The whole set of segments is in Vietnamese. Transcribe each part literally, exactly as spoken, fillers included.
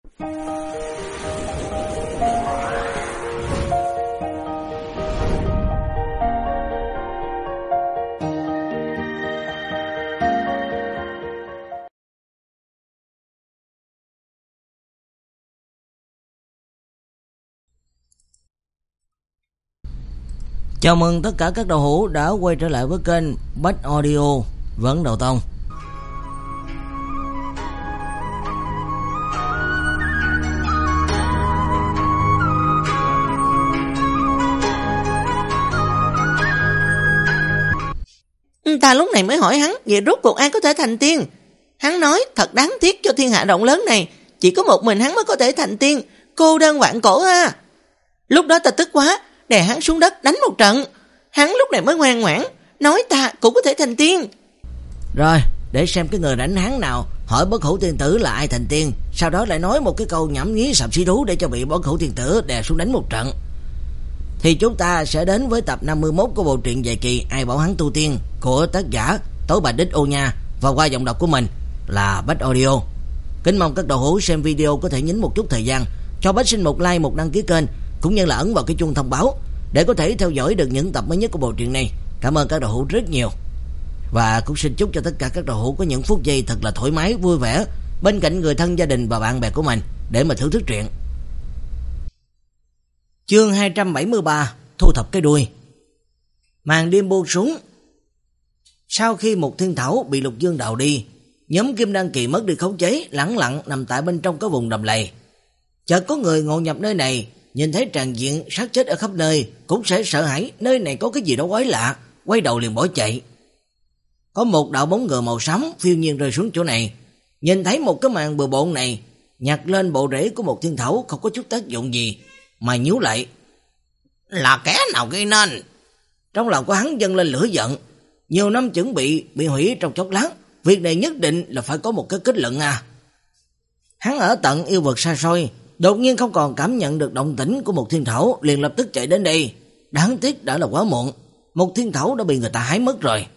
Chào mừng tất cả các đầu hữu đã quay trở lại với kênh Bách Audio Vẫn Đầu Tông. Ta lúc này mới hỏi hắn, vậy rốt cuộc ai có thể thành tiên? Hắn nói, thật đáng tiếc cho thiên hạ rộng lớn này, chỉ có một mình hắn mới có thể thành tiên, cô đơn vạn cổ ha. Lúc đó ta tức quá, đè hắn xuống đất đánh một trận. Hắn lúc này mới ngoan ngoãn, nói ta cũng có thể thành tiên. Rồi, để xem cái người đánh hắn nào hỏi Bất Hủ Tiên Tử là ai thành tiên, sau đó lại nói một cái câu nhảm nhí sập xí thú để cho bị Bất Hủ Tiên Tử đè xuống đánh một trận. Thì chúng ta sẽ đến với tập năm mươi mốt của bộ truyện dài kỳ Ai Bảo Hắn Tu Tiên của tác giả Tối Bạch Đích Ô Nha và qua giọng đọc của mình là Bách Audio. Kính mong các đầu hữu xem video có thể nhín một chút thời gian cho Bách xin một like, một đăng ký kênh cũng như là ấn vào cái chuông thông báo để có thể theo dõi được những tập mới nhất của bộ truyện này. Cảm ơn các đầu hữu rất nhiều. Và cũng xin chúc cho tất cả các đầu hữu có những phút giây thật là thoải mái, vui vẻ bên cạnh người thân, gia đình và bạn bè của mình để mà thưởng thức truyện. Chương hai trăm bảy mươi ba, thu thập cái đuôi. Màn đêm buông xuống. Sau khi một thiên thảo bị Lục Dương đào đi, nhóm Kim Đan Kỳ mất đi khống chế, lẳng lặng nằm tại bên trong cái vùng đầm lầy. Chợt có người ngộ nhập nơi này, nhìn thấy tràn diện xác chết ở khắp nơi, cũng sẽ sợ hãi nơi này có cái gì đó quái lạ, quay đầu liền bỏ chạy. Có một đạo bóng người màu xám phiêu nhiên rơi xuống chỗ này, nhìn thấy một cái màn bừa bộn này, nhặt lên bộ rễ của một thiên thảo không có chút tác dụng gì, mà nhíu lại. Là kẻ nào gây nên? Trong lòng của hắn dâng lên lửa giận, nhiều năm chuẩn bị bị hủy trong chốc lát, việc này nhất định là phải có một cái kết luận à. Hắn ở tận yêu vực xa xôi, đột nhiên không còn cảm nhận được động tĩnh của một thiên thảo, liền lập tức chạy đến đây. Đáng tiếc đã là quá muộn, một thiên thảo đã bị người ta hái mất rồi.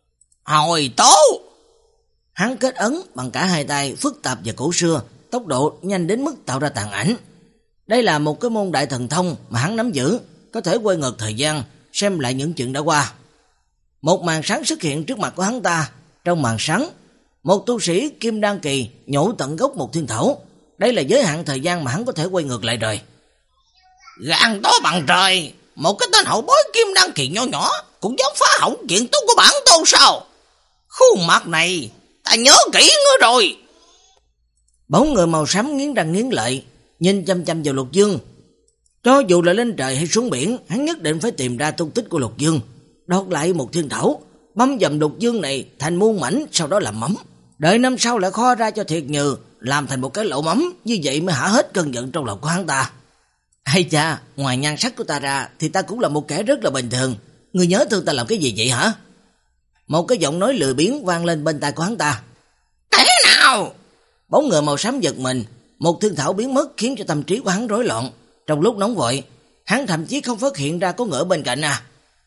Hồi tố! Hắn kết ấn bằng cả hai tay, phức tạp và cổ xưa, tốc độ nhanh đến mức tạo ra tàn ảnh. Đây là một cái môn đại thần thông mà hắn nắm giữ, có thể quay ngược thời gian, xem lại những chuyện đã qua. Một màn sáng xuất hiện trước mặt của hắn ta. Trong màn sáng, một tu sĩ Kim Đan Kỳ nhổ tận gốc một thiên thảo. Đây là giới hạn thời gian mà hắn có thể quay ngược lại rồi. Gan to bằng trời, một cái tên hậu bối Kim Đan Kỳ nhỏ nhỏ cũng dám phá hỏng chuyện tốt của bản tôn sao? Khuôn mặt này ta nhớ kỹ nữa rồi. Bóng người màu xám nghiến răng nghiến lợi, nhìn chăm chăm vào Lục Dương. Cho dù là lên trời hay xuống biển, hắn nhất định phải tìm ra tung tích của Lục Dương, đốt lại một thiên thảo, băm dầm Lục Dương này thành muôn mảnh, sau đó làm mắm. Đợi năm sau lại kho ra cho thiệt nhừ, làm thành một cái lẩu mắm, như vậy mới hả hết cơn giận trong lòng của hắn ta. Hay cha, ngoài nhan sắc của ta ra thì ta cũng là một kẻ rất là bình thường. Người nhớ thương ta làm cái gì vậy hả? Một cái giọng nói lười biếng vang lên bên tai của hắn ta. Kẻ nào? Bóng người màu xám giật mình, một thiên thảo biến mất khiến cho tâm trí của hắn rối loạn. Trong lúc nóng vội, hắn thậm chí không phát hiện ra có người ở bên cạnh à.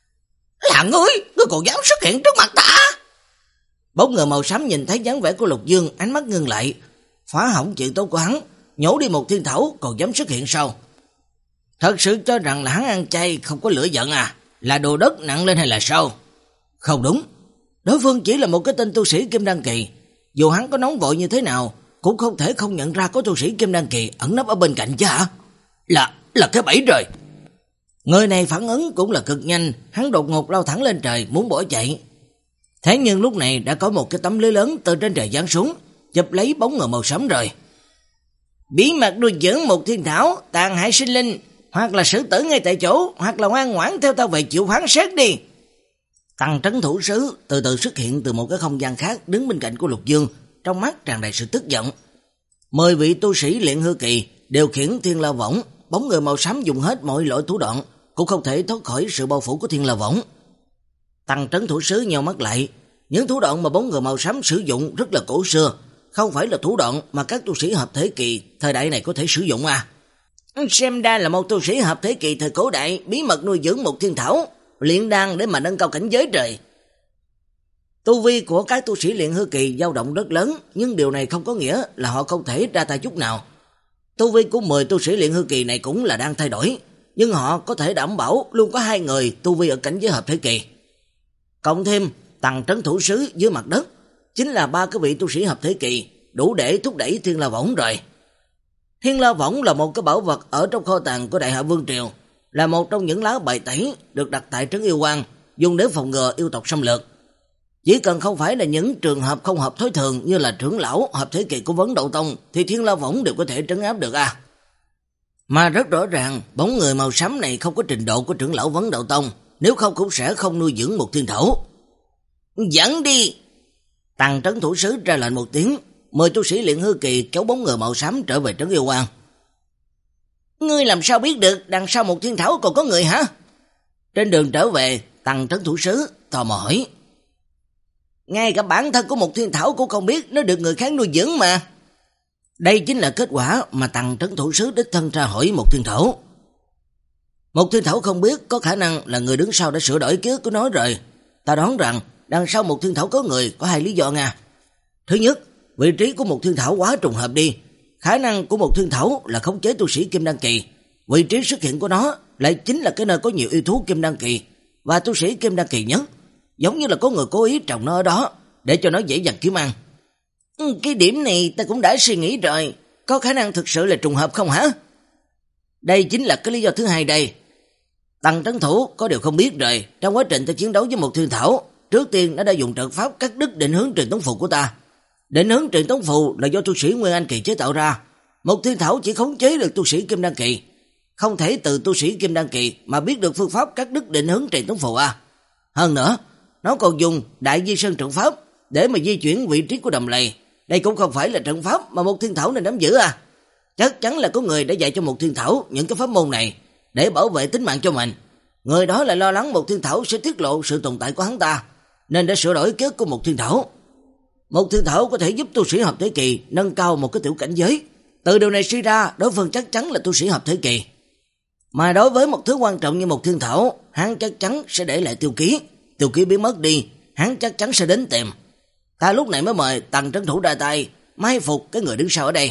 Là ngươi, ngươi còn dám xuất hiện trước mặt ta? Bóng người màu xám nhìn thấy dáng vẻ của Lục Dương, ánh mắt ngưng lại, phá hỏng chuyện tốt của hắn, nhổ đi một thiên thảo còn dám xuất hiện sao? Thật sự cho rằng là hắn ăn chay không có lửa giận à? Là đồ đất nặng lên hay là sao? Không đúng, đối phương chỉ là một cái tên tu sĩ Kim Đan Kỳ, dù hắn có nóng vội như thế nào cũng không thể không nhận ra có tu sĩ Kim Đan Kỳ ẩn nấp ở bên cạnh chứ hả? Là, là cái bẫy rồi. Người này phản ứng cũng là cực nhanh, hắn đột ngột lao thẳng lên trời muốn bỏ chạy. Thế nhưng lúc này đã có một cái tấm lưới lớn từ trên trời giáng xuống, chụp lấy bóng người màu xám rồi. Bí mật nuôi dưỡng một thiên thảo, tàn hại sinh linh, hoặc là xử tử ngay tại chỗ, hoặc là ngoan ngoãn theo tao về chịu phán xét đi. Tăng trấn thủ sứ từ từ xuất hiện từ một cái không gian khác, đứng bên cạnh của Lục Dương, trong mắt tràn đầy sự tức giận. Mười vị tu sĩ luyện hư kỳ điều khiển thiên la võng, bóng người màu xám dùng hết mọi loại thủ đoạn, cũng không thể thoát khỏi sự bao phủ của thiên la võng. Tăng trấn thủ sứ nheo mắt lại, những thủ đoạn mà bóng người màu xám sử dụng rất là cổ xưa, không phải là thủ đoạn mà các tu sĩ hợp thể kỳ thời đại này có thể sử dụng à. Xem ra là một tu sĩ hợp thế kỳ thời cổ đại bí mật nuôi dưỡng một thiên thảo, luyện đan để mà nâng cao cảnh giới trời. Tu vi của các tu sĩ luyện hư kỳ dao động rất lớn, nhưng điều này không có nghĩa là họ không thể ra tay chút nào. Tu vi của mười tu sĩ luyện hư kỳ này cũng là đang thay đổi, nhưng họ có thể đảm bảo luôn có hai người tu vi ở cảnh giới hợp thể kỳ. Cộng thêm Tằng Trấn Thủ Sứ dưới mặt đất, chính là ba cái vị tu sĩ hợp thể kỳ, đủ để thúc đẩy Thiên La Võng rồi. Thiên La Võng là một cái bảo vật ở trong kho tàng của Đại Hạ Vương Triều, là một trong những lá bài tẩy được đặt tại trấn Yêu Quang, dùng để phòng ngừa yêu tộc xâm lược. Chỉ cần không phải là những trường hợp không hợp thói thường như là trưởng lão hợp thể kỳ của Vấn Đậu Tông thì Thiên La Võng đều có thể trấn áp được à. Mà rất rõ ràng, bóng người màu xám này không có trình độ của trưởng lão Vấn Đậu Tông, nếu không cũng sẽ không nuôi dưỡng một thiên thổ. Dẫn đi! Tằng Trấn Thủ Sứ ra lệnh một tiếng, mười tu sĩ luyện hư kỳ kéo bóng người màu xám trở về trấn Yêu Quang. Ngươi làm sao biết được đằng sau một thiên thảo còn có người hả? Trên đường trở về, Tằng Trấn Thủ Sứ tò mò hỏi. Ngay cả bản thân của một thiên thảo cũng không biết, nó được người khác nuôi dưỡng mà. Đây chính là kết quả mà Tằng Trấn Thủ Sứ đích thân ra hỏi một thiên thảo. Một thiên thảo không biết, có khả năng là người đứng sau đã sửa đổi ký ức của nó rồi. Ta đoán rằng đằng sau một thiên thảo có người, có hai lý do nha. Thứ nhất, vị trí của một thiên thảo quá trùng hợp đi. Khả năng của một thiên thảo là khống chế tu sĩ kim đan kỳ. Vị trí xuất hiện của nó lại chính là cái nơi có nhiều yêu thú kim đan kỳ và tu sĩ kim đan kỳ nhất. Giống như là có người cố ý trồng nó ở đó để cho nó dễ dàng kiếm ăn. Ừ, cái điểm này ta cũng đã suy nghĩ rồi. Có khả năng thực sự là trùng hợp không hả? Đây chính là cái lý do thứ hai đây. Tằng Trấn Thủ có điều không biết rồi. Trong quá trình ta chiến đấu với một thiên thảo, trước tiên nó đã dùng trận pháp cắt đứt định hướng truyền tống phù của ta. Định hướng truyền tống phù là do tu sĩ Nguyên Anh kỳ chế tạo ra. Một thiên thảo chỉ khống chế được tu sĩ kim đan kỳ, không thể từ tu sĩ kim đan kỳ mà biết được phương pháp cắt đứt định hướng truyền tống phù à. Hơn nữa, nó còn dùng Đại Di Sơn trận pháp để mà di chuyển vị trí của đầm lầy. Đây cũng không phải là trận pháp mà một thiên thảo nên nắm giữ à. Chắc chắn là có người đã dạy cho một thiên thảo những cái pháp môn này để bảo vệ tính mạng cho mình. Người đó lại lo lắng một thiên thảo sẽ tiết lộ sự tồn tại của hắn ta, nên đã sửa đổi ký ức của một thiên thảo. Một thiên thảo có thể giúp tu sĩ hợp thể kỳ nâng cao một cái tiểu cảnh giới. Từ điều này suy ra, đối phương chắc chắn là tu sĩ hợp thể kỳ. Mà đối với một thứ quan trọng như một thiên thảo, hắn chắc chắn sẽ để lại tiêu ký. Tiêu ký biến mất đi, hắn chắc chắn sẽ đến tìm. Ta lúc này mới mời Tằng Trấn Thủ ra tay, mai phục cái người đứng sau ở đây.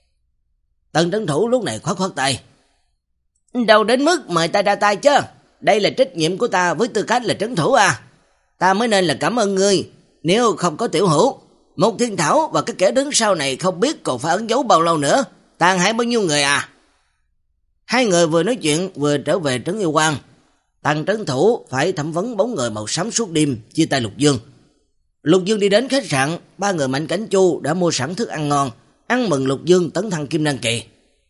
Tần Trấn Thủ lúc này khoát khoát tay. Đâu đến mức mời ta ra tay chứ. Đây là trách nhiệm của ta với tư cách là trấn thủ à. Ta mới nên là cảm ơn ngươi. Nếu không có tiểu hữu, một thiên thảo và cái kẻ đứng sau này không biết còn phải ẩn giấu bao lâu nữa, tàn hại bao nhiêu người à. Hai người vừa nói chuyện vừa trở về trấn Yêu Quang. Tần Trấn Thủ phải thẩm vấn bóng người màu xám suốt đêm chia tay Lục Dương. Lục Dương đi đến khách sạn, ba người Mạnh Cảnh Chu đã mua sẵn thức ăn ngon, ăn mừng Lục Dương tấn thăng kim đan kỳ.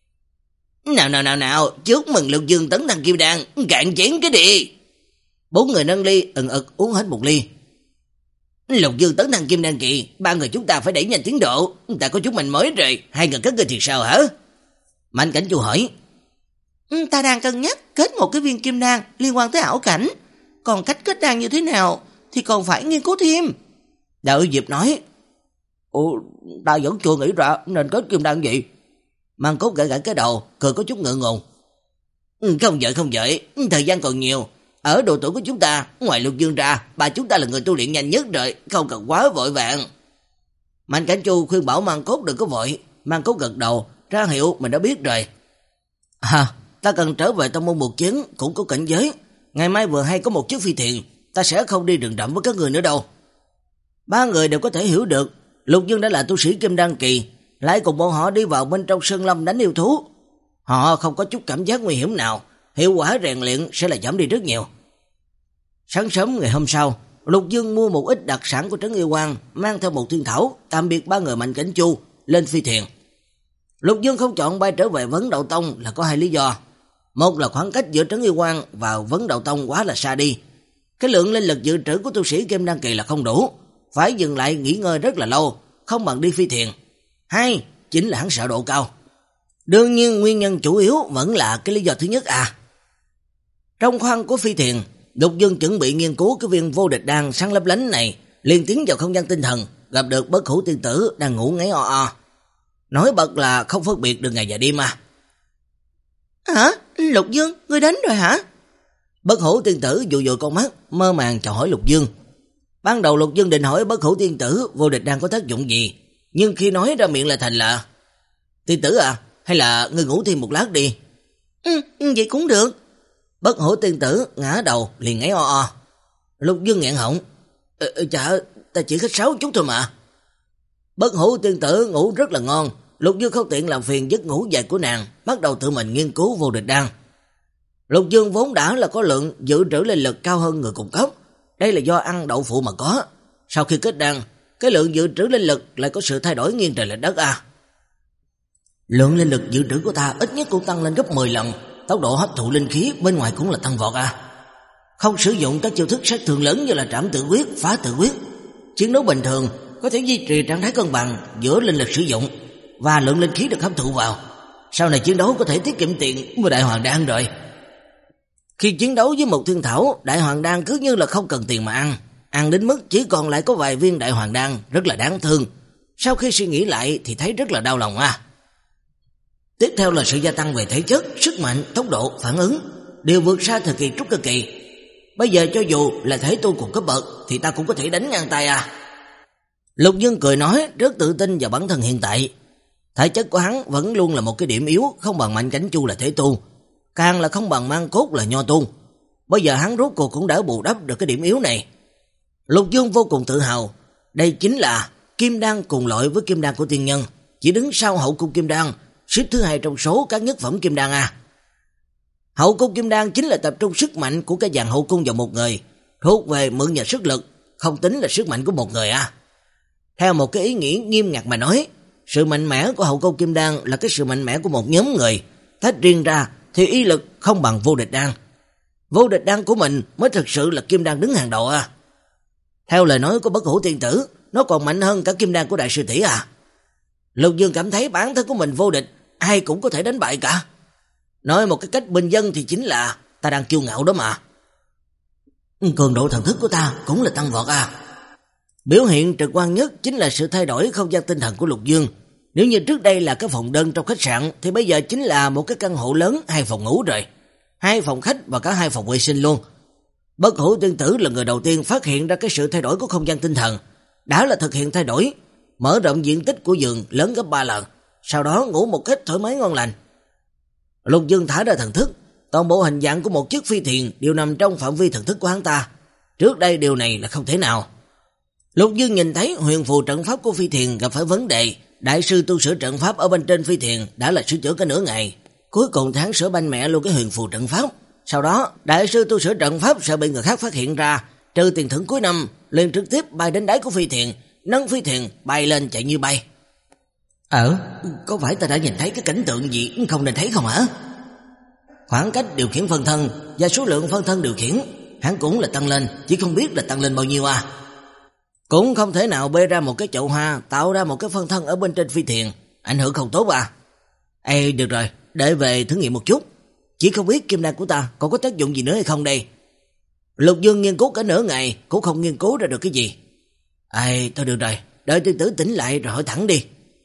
Nào nào nào nào, chúc mừng Lục Dương tấn thăng kim đan, cạn chén cái đi. Bốn người nâng ly ừng ực uống hết một ly. Lục Dương tấn thăng kim đan kỳ, ba người chúng ta phải đẩy nhanh tiến độ, ta có chút mạnh mới rồi, hai người các ngươi thì sao hả? Mạnh Cảnh Chu hỏi. Ta đang cân nhắc kết một cái viên kim đan liên quan tới ảo cảnh, còn cách kết đan như thế nào thì còn phải nghiên cứu thêm. Đạo Diệp nói. Ủa, ta vẫn chưa nghĩ ra nên kết kim đan gì. Mang Cốt gãi gãi cái đầu, cười có chút ngượng ngùng. Không vội không vội, thời gian còn nhiều. Ở độ tuổi của chúng ta, ngoài Lục Dương ra, ba chúng ta là người tu luyện nhanh nhất rồi, không cần quá vội vàng. Mạnh Cảnh Chu khuyên bảo Mang Cốt đừng có vội. Mang Cốt gật đầu, ra hiệu mình đã biết rồi. À, ta cần trở về tông môn một chiến, cũng có cảnh giới. Ngày mai vừa hay có một chiếc phi thuyền, ta sẽ không đi rừng rậm với các người nữa đâu. Ba người đều có thể hiểu được, Lục Dương đã là tu sĩ kim đan kỳ, lại cùng bọn họ đi vào bên trong sơn lâm đánh yêu thú. Họ không có chút cảm giác nguy hiểm nào, hiệu quả rèn luyện sẽ là giảm đi rất nhiều. Sáng sớm ngày hôm sau, Lục Dương mua một ít đặc sản của trấn Yêu Quang, mang theo một thiên thảo, tạm biệt ba người Mạnh Cảnh Chu, lên phi thuyền. Lục Dương không chọn bay trở về Vấn Đậu Tông là có hai lý do. Một là khoảng cách giữa trấn Yêu Quang và Vấn Đậu Tông quá là xa đi. Cái lượng linh lực dự trữ của tu sĩ kim đan kỳ là không đủ, phải dừng lại nghỉ ngơi rất là lâu, không bằng đi phi thuyền. Hai, chính là hắn sợ độ cao. Đương nhiên nguyên nhân chủ yếu vẫn là cái lý do thứ nhất à. Trong khoang của phi thuyền, Lục Dương chuẩn bị nghiên cứu cái viên vô địch đan sáng lấp lánh này, liền tiến vào không gian tinh thần, gặp được Bất Hủ tiên tử đang ngủ ngáy o o. Nói bật là không phân biệt được ngày và đêm à. Hả? Lục Dương, ngươi đến rồi hả? Bất Hủ tiên tử dụi dụi con mắt, mơ màng chào hỏi Lục Dương. Ban đầu Lục Dương định hỏi Bất Hủ tiên tử vô địch đan có tác dụng gì, nhưng khi nói ra miệng là thành là: Tiên tử à, hay là ngươi ngủ thêm một lát đi? Ừ, vậy cũng được. Bất Hủ tiên tử ngã đầu liền ngáy o o. Lục Dương nghẹn họng. Ờ, chà, ta chỉ khách sáo chút thôi mà. Bất Hủ tiên tử ngủ rất là ngon. Lục Dương không tiện làm phiền giấc ngủ dài của nàng, bắt đầu tự mình nghiên cứu vô địch đan. Lục Dương vốn đã là có lượng dự trữ linh lực cao hơn người cùng cấp. Đây là do ăn đậu phụ mà có. Sau khi kết đan, cái lượng dự trữ linh lực lại có sự thay đổi nghiêng trời lệch đất à. Lượng linh lực dự trữ của ta ít nhất cũng tăng lên gấp mười lần. Tốc độ hấp thụ linh khí bên ngoài cũng là tăng vọt à. Không sử dụng các chiêu thức sát thương lớn như là trảm tự quyết, phá tự quyết, chiến đấu bình thường có thể duy trì trạng thái cân bằng giữa linh lực sử dụng và lượng linh khí được hấp thụ vào. Sau này chiến đấu có thể tiết kiệm tiền với đại hoàng đan rồi. Khi chiến đấu với một thiên thảo, đại hoàng đan cứ như là không cần tiền mà ăn. Ăn đến mức chỉ còn lại có vài viên đại hoàng đan, rất là đáng thương. Sau khi suy nghĩ lại thì thấy rất là đau lòng à. Tiếp theo là sự gia tăng về thể chất, sức mạnh, tốc độ, phản ứng, đều vượt xa thời kỳ trúc cơ kỳ. Bây giờ cho dù là thể tu cùng cấp bậc thì ta cũng có thể đánh ngang tay à. Lục Dương cười nói, rất tự tin vào bản thân hiện tại. Thể chất của hắn vẫn luôn là một cái điểm yếu, không bằng Mạnh Cảnh Chu là thể tu, càng là không bằng Mang Cốt là nho tu. Bây giờ hắn rốt cuộc cũng đã bù đắp được cái điểm yếu này. Lục Dương vô cùng tự hào, đây chính là kim đan cùng loại với kim đan của tiên nhân, chỉ đứng sau hậu cung kim đan, xếp thứ hai trong số các nhất phẩm kim đan à. Hậu cung kim đan chính là tập trung sức mạnh của cái dàn hậu cung vào một người, thuộc về mượn nhờ sức lực, không tính là sức mạnh của một người à. Theo một cái ý nghĩa nghiêm ngặt mà nói, sự mạnh mẽ của hậu cung kim đan là cái sự mạnh mẽ của một nhóm người, tách riêng ra thì ý lực không bằng vô địch đan. Vô địch đan của mình mới thực sự là kim đan đứng hàng đầu à. Theo lời nói của Bất Hủ tiên tử, nó còn mạnh hơn cả kim đan của đại sư tỷ à. Lục Dương cảm thấy bản thân của mình vô địch, ai cũng có thể đánh bại cả. Nói một cái cách bình dân thì chính là ta đang kiêu ngạo đó mà. Cường độ thần thức của ta cũng là tăng vọt à. Biểu hiện trực quan nhất chính là sự thay đổi không gian tinh thần của Lục Dương. Nếu như trước đây là cái phòng đơn trong khách sạn thì bây giờ chính là một cái căn hộ lớn, hai phòng ngủ rồi, hai phòng khách và cả hai phòng vệ sinh luôn. Bất Hủ tiên tử là người đầu tiên phát hiện ra cái sự thay đổi của không gian tinh thần, đã là thực hiện thay đổi, mở rộng diện tích của giường lớn gấp ba lần, sau đó ngủ một cách thoải mái ngon lành. Lục Dương thả ra thần thức, toàn bộ hình dạng của một chiếc phi thuyền đều nằm trong phạm vi thần thức của hắn ta. Trước đây điều này là không thể nào. Lục Dương nhìn thấy huyền phù trận pháp của phi thuyền gặp phải vấn đề, đại sư tu sửa trận pháp ở bên trên phi thuyền đã là sửa chữa cả nửa ngày, cuối cùng tháng sửa banh mẹ luôn cái huyền phù trận pháp. Sau đó đại sư tu sửa trận pháp sợ bị người khác phát hiện ra, trừ tiền thưởng cuối năm, liền trực tiếp bay đến đáy của phi thuyền, nâng phi thuyền bay lên chạy như bay. Ờ, có phải ta đã nhìn thấy cái cảnh tượng gì không nên thấy không hả? Khoảng cách điều khiển phân thân và số lượng phân thân điều khiển hắn cũng là tăng lên, chỉ không biết là tăng lên bao nhiêu à. Cũng không thể nào bê ra một cái chậu hoa tạo ra một cái phân thân ở bên trên phi thuyền, ảnh hưởng không tốt à. Ê, được rồi, để về thử nghiệm một chút. Chỉ không biết kim đan của ta còn có tác dụng gì nữa hay không đây. Lục Dương nghiên cứu cả nửa ngày cũng không nghiên cứu ra được cái gì. Ê, thôi được rồi, đợi tiên tử tỉnh lại rồi hỏi thẳng đi.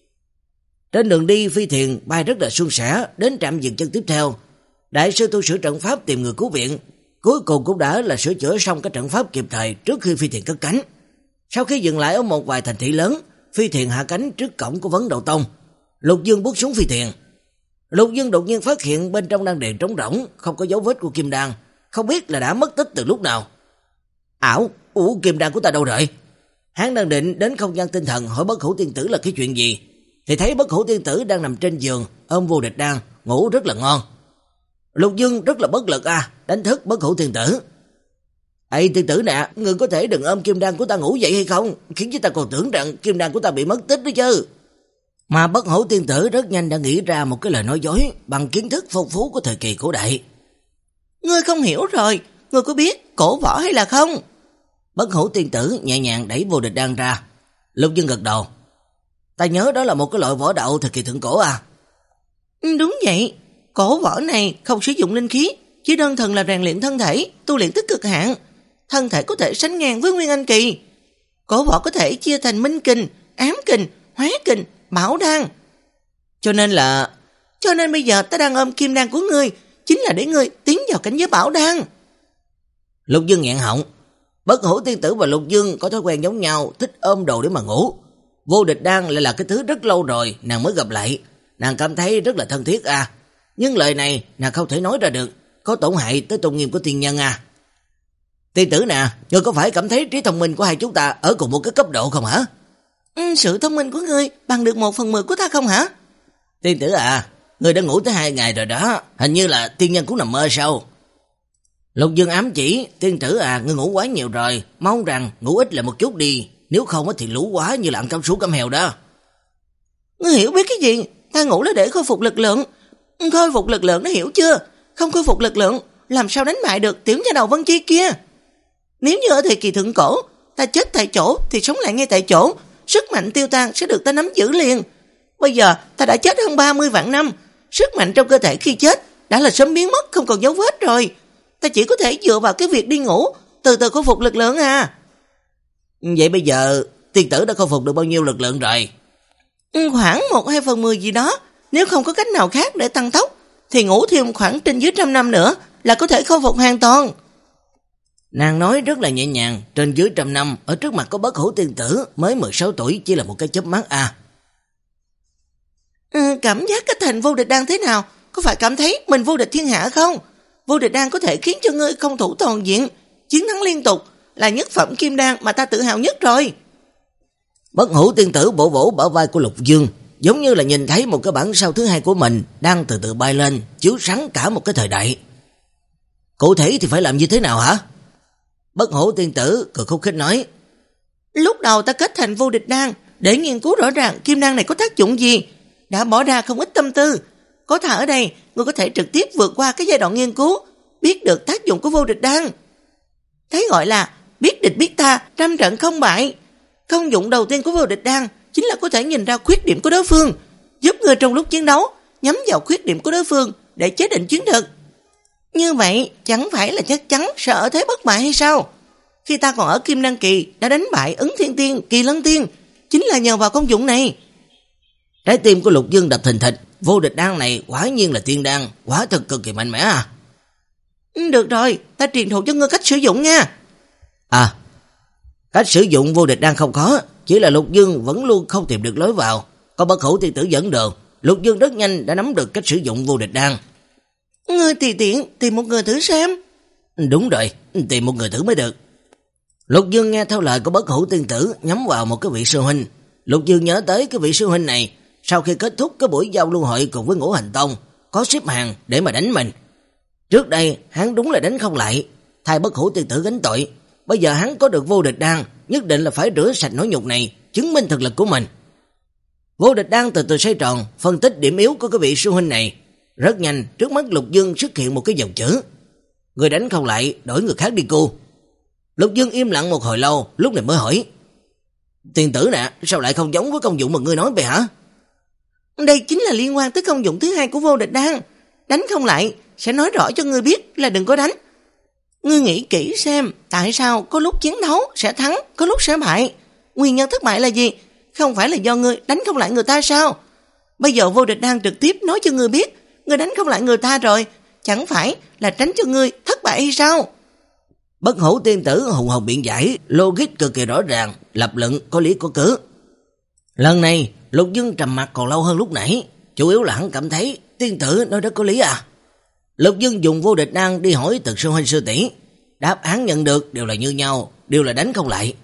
Trên đường đi phi thuyền bay rất là suôn sẻ, đến trạm dừng chân tiếp theo. Đại sư tu sửa trận pháp tìm người cứu viện, cuối cùng cũng đã là sửa chữa xong cái trận pháp kịp thời trước khi phi thuyền cất cánh. Sau khi dừng lại ở một vài thành thị lớn, phi thuyền hạ cánh trước cổng của Vấn Đầu Tông. Lục Dương bước xuống phi thuyền. Lục Dương đột nhiên phát hiện bên trong đan điền trống rỗng, không có dấu vết của kim đan, không biết là đã mất tích từ lúc nào. Ảo, ủa kim đan của ta đâu rồi? Hắn đang định đến không gian tinh thần hỏi Bất Hủ tiên tử là cái chuyện gì, thì thấy Bất Hủ tiên tử đang nằm trên giường ôm vô địch đan, ngủ rất là ngon. Lục Dương rất là bất lực à, đánh thức Bất Hủ tiên tử. Ê tiên tử nè, ngươi có thể đừng ôm kim đan của ta ngủ vậy hay không, khiến cho ta còn tưởng rằng kim đan của ta bị mất tích đó chứ. Mà Bất Hủ tiên tử rất nhanh đã nghĩ ra một cái lời nói dối bằng kiến thức phong phú của thời kỳ cổ đại. Ngươi không hiểu rồi, ngươi có biết cổ võ hay là không? Bất Hủ tiên tử nhẹ nhàng đẩy vô địch đan ra. Lục Dương gật đầu. Ta nhớ đó là một cái loại võ đạo thời kỳ thượng cổ à? Đúng vậy, cổ võ này không sử dụng linh khí, chỉ đơn thuần là rèn luyện thân thể, tu luyện tới cực hạn. Thân thể có thể sánh ngang với Nguyên Anh kỳ. Cổ võ có thể chia thành minh kình, ám kình, hóa kình, bảo đan. Cho nên là... Cho nên bây giờ ta đang ôm kim đan của ngươi, chính là để ngươi tiến vào cảnh giới bảo đan. Lục Dương nghẹn họng. Bất Hủ tiên tử và Lục Dương có thói quen giống nhau, thích ôm đồ để mà ngủ. Vô địch đan lại là cái thứ rất lâu rồi nàng mới gặp lại. nàng cảm thấy rất là thân thiết à. Nhưng lời này nàng không thể nói ra được, có tổn hại tới tôn nghiêm của tiên nhân à. Tiên tử nè, ngươi có phải cảm thấy trí thông minh của hai chúng ta ở cùng một cái cấp độ không hả? Ừ, sự thông minh của ngươi bằng được một phần mười của ta không hả? Tiên tử à, ngươi đã ngủ tới hai ngày rồi đó, hình như là tiên nhân cũng nằm mơ sao? Lục Dương ám chỉ, tiên tử à, ngươi ngủ quá nhiều rồi, mong rằng ngủ ít lại một chút đi, nếu không thì lũ quá như là ăn cam sú cam heo đó. Ngươi hiểu biết cái gì? Ta ngủ là để khôi phục lực lượng. Khôi phục lực lượng, nó hiểu chưa? Không khôi phục lực lượng, làm sao đánh bại được tiểu nha đầu Vân Chi kia? Nếu như ở thời kỳ thượng cổ, ta chết tại chỗ thì sống lại ngay tại chỗ, sức mạnh tiêu tan sẽ được ta nắm giữ liền. Bây giờ ta đã chết hơn ba mươi vạn năm, sức mạnh trong cơ thể khi chết đã là sớm biến mất, không còn dấu vết rồi. Ta chỉ có thể dựa vào cái việc đi ngủ, từ từ khôi phục lực lượng à. Vậy bây giờ tiên tử đã khôi phục được bao nhiêu lực lượng rồi? Khoảng một hai phần mười gì đó. Nếu không có cách nào khác để tăng tốc thì ngủ thêm khoảng trên dưới trăm năm nữa là có thể khôi phục hoàn toàn. Nàng nói rất là nhẹ nhàng, trên dưới trăm năm, ở trước mặt có Bất Hủ tiên tử mới mười sáu tuổi chỉ là một cái chớp mắt à. Ừ, cảm giác cái thành vô địch đan thế nào? Có phải cảm thấy mình vô địch thiên hạ không? Vô địch đan có thể khiến cho ngươi công thủ toàn diện, chiến thắng liên tục, là nhất phẩm kim đan mà ta tự hào nhất rồi. Bất Hủ tiên tử bổ vỗ bả vai của Lục Dương, giống như là nhìn thấy một cái bản sao thứ hai của mình đang từ từ bay lên, chiếu sáng cả một cái thời đại. Cụ thể thì phải làm như thế nào hả? Bất Hủ tiên tử cười khúc khích nói. Lúc đầu ta kết thành vô địch đan để nghiên cứu rõ ràng kim đan này có tác dụng gì, đã bỏ ra không ít tâm tư. Có thà ở đây, ngươi có thể trực tiếp vượt qua cái giai đoạn nghiên cứu, biết được tác dụng của vô địch đan. Thế gọi là biết địch biết ta, trăm trận không bại. Công dụng đầu tiên của vô địch đan chính là có thể nhìn ra khuyết điểm của đối phương, giúp người trong lúc chiến đấu nhắm vào khuyết điểm của đối phương để chế định chiến thuật. Như vậy chẳng phải là chắc chắn sẽ ở thế bất bại hay sao? Khi ta còn ở Kim Đan Kỳ đã đánh bại Ứng Thiên Tiên, Kỳ Lân Tiên, chính là nhờ vào công dụng này. Trái tim của Lục Dương đập thình thịch, vô địch đan này quả nhiên là tiên đan, quả thực cực kỳ mạnh mẽ à. Được rồi, ta truyền thụ cho ngươi cách sử dụng nha. À, cách sử dụng vô địch đan không khó, chỉ là Lục Dương vẫn luôn không tìm được lối vào. Có Bất Hủ tiên tử dẫn đường, Lục Dương rất nhanh đã nắm được cách sử dụng vô địch đan. Ngươi tùy tiện tìm một người thử xem. Đúng rồi, tìm một người thử mới được. Lục Dương nghe theo lời của Bất Hủ tiên tử nhắm vào một cái vị sư huynh. Lục Dương nhớ tới cái vị sư huynh này, sau khi kết thúc cái buổi giao lưu hội cùng với Ngũ Hành Tông, có xếp hàng để mà đánh mình. Trước đây hắn đúng là đánh không lại, thay Bất Hủ tiên tử gánh tội. Bây giờ hắn có được vô địch đan, nhất định là phải rửa sạch nỗi nhục này, chứng minh thực lực của mình. Vô địch đan từ từ xoay tròn, phân tích điểm yếu của cái vị sư huynh này. Rất nhanh, trước mắt Lục Dương xuất hiện một cái dòng chữ: người đánh không lại, đổi người khác đi cô. Lục Dương im lặng một hồi lâu, lúc này mới hỏi: tiên tử nè, sao lại không giống với công dụng mà ngươi nói vậy hả? Đây chính là liên quan tới công dụng thứ hai của vô địch đan. Đánh không lại, sẽ nói rõ cho ngươi biết là đừng có đánh. Ngươi nghĩ kỹ xem, tại sao có lúc chiến đấu sẽ thắng, có lúc sẽ bại. Nguyên nhân thất bại là gì? Không phải là do ngươi đánh không lại người ta sao? Bây giờ vô địch đan trực tiếp nói cho ngươi biết, ngươi đánh không lại người ta rồi, chẳng phải là tránh cho ngươi thất bại hay sao? Bất Hủ tiên tử hùng hồn biện giải, logic cực kỳ rõ ràng, lập luận có lý có cứ. Lần này Lục Dương trầm mặt còn lâu hơn lúc nãy, chủ yếu là hắn cảm thấy tiên tử nói rất có lý à. Lục Dương dùng vô địch đan đi hỏi từng sư huynh sư tỷ, đáp án nhận được đều là như nhau, đều là đánh không lại.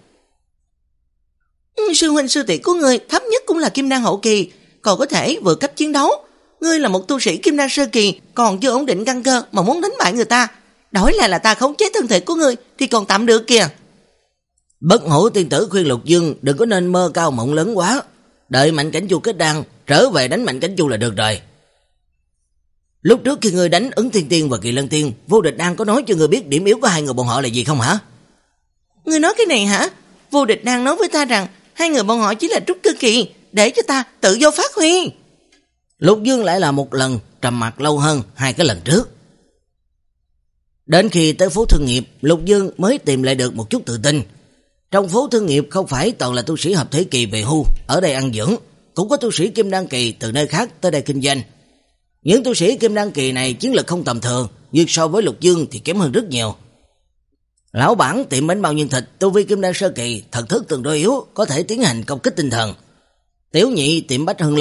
Sư huynh sư tỷ của ngươi thấp nhất cũng là kim đan hậu kỳ, còn có thể vượt cấp chiến đấu. Ngươi là một tu sĩ kim đan sơ kỳ, còn chưa ổn định căn cơ mà muốn đánh bại người ta, đổi lại là ta khống chế thân thể của ngươi thì còn tạm được kìa. Bất Hủ tiên tử khuyên Lục Dương đừng có nên mơ cao mộng lớn quá, đợi Mạnh Cảnh Chu kết đan trở về đánh Mạnh Cảnh Chu là được rồi. Lúc trước khi ngươi đánh Ứng Thiên Tiên và Kỳ Lân Tiên, vô địch đan có nói cho ngươi biết điểm yếu của hai người bọn họ là gì không hả? Ngươi nói cái này hả? Vô địch đan nói với ta rằng hai người bọn họ chỉ là trúc cơ kỳ, để cho ta tự do phát huy. Lục Dương lại là một lần trầm mặc lâu hơn hai cái lần trước. Đến khi tới phố thương nghiệp, Lục Dương mới tìm lại được một chút tự tin. Trong phố thương nghiệp không phải toàn là tu sĩ hợp thể kỳ về hưu ở đây ăn dưỡng, cũng có tu sĩ kim đan kỳ từ nơi khác tới đây kinh doanh. Những tu sĩ kim đan kỳ này chiến lực không tầm thường, nhưng so với Lục Dương thì kém hơn rất nhiều. Lão bản tiệm bánh bao nhân thịt tu vi kim đan sơ kỳ, thần thức tương đối yếu, có thể tiến hành công kích tinh thần. Tiểu nhị tiệm bách hương lâu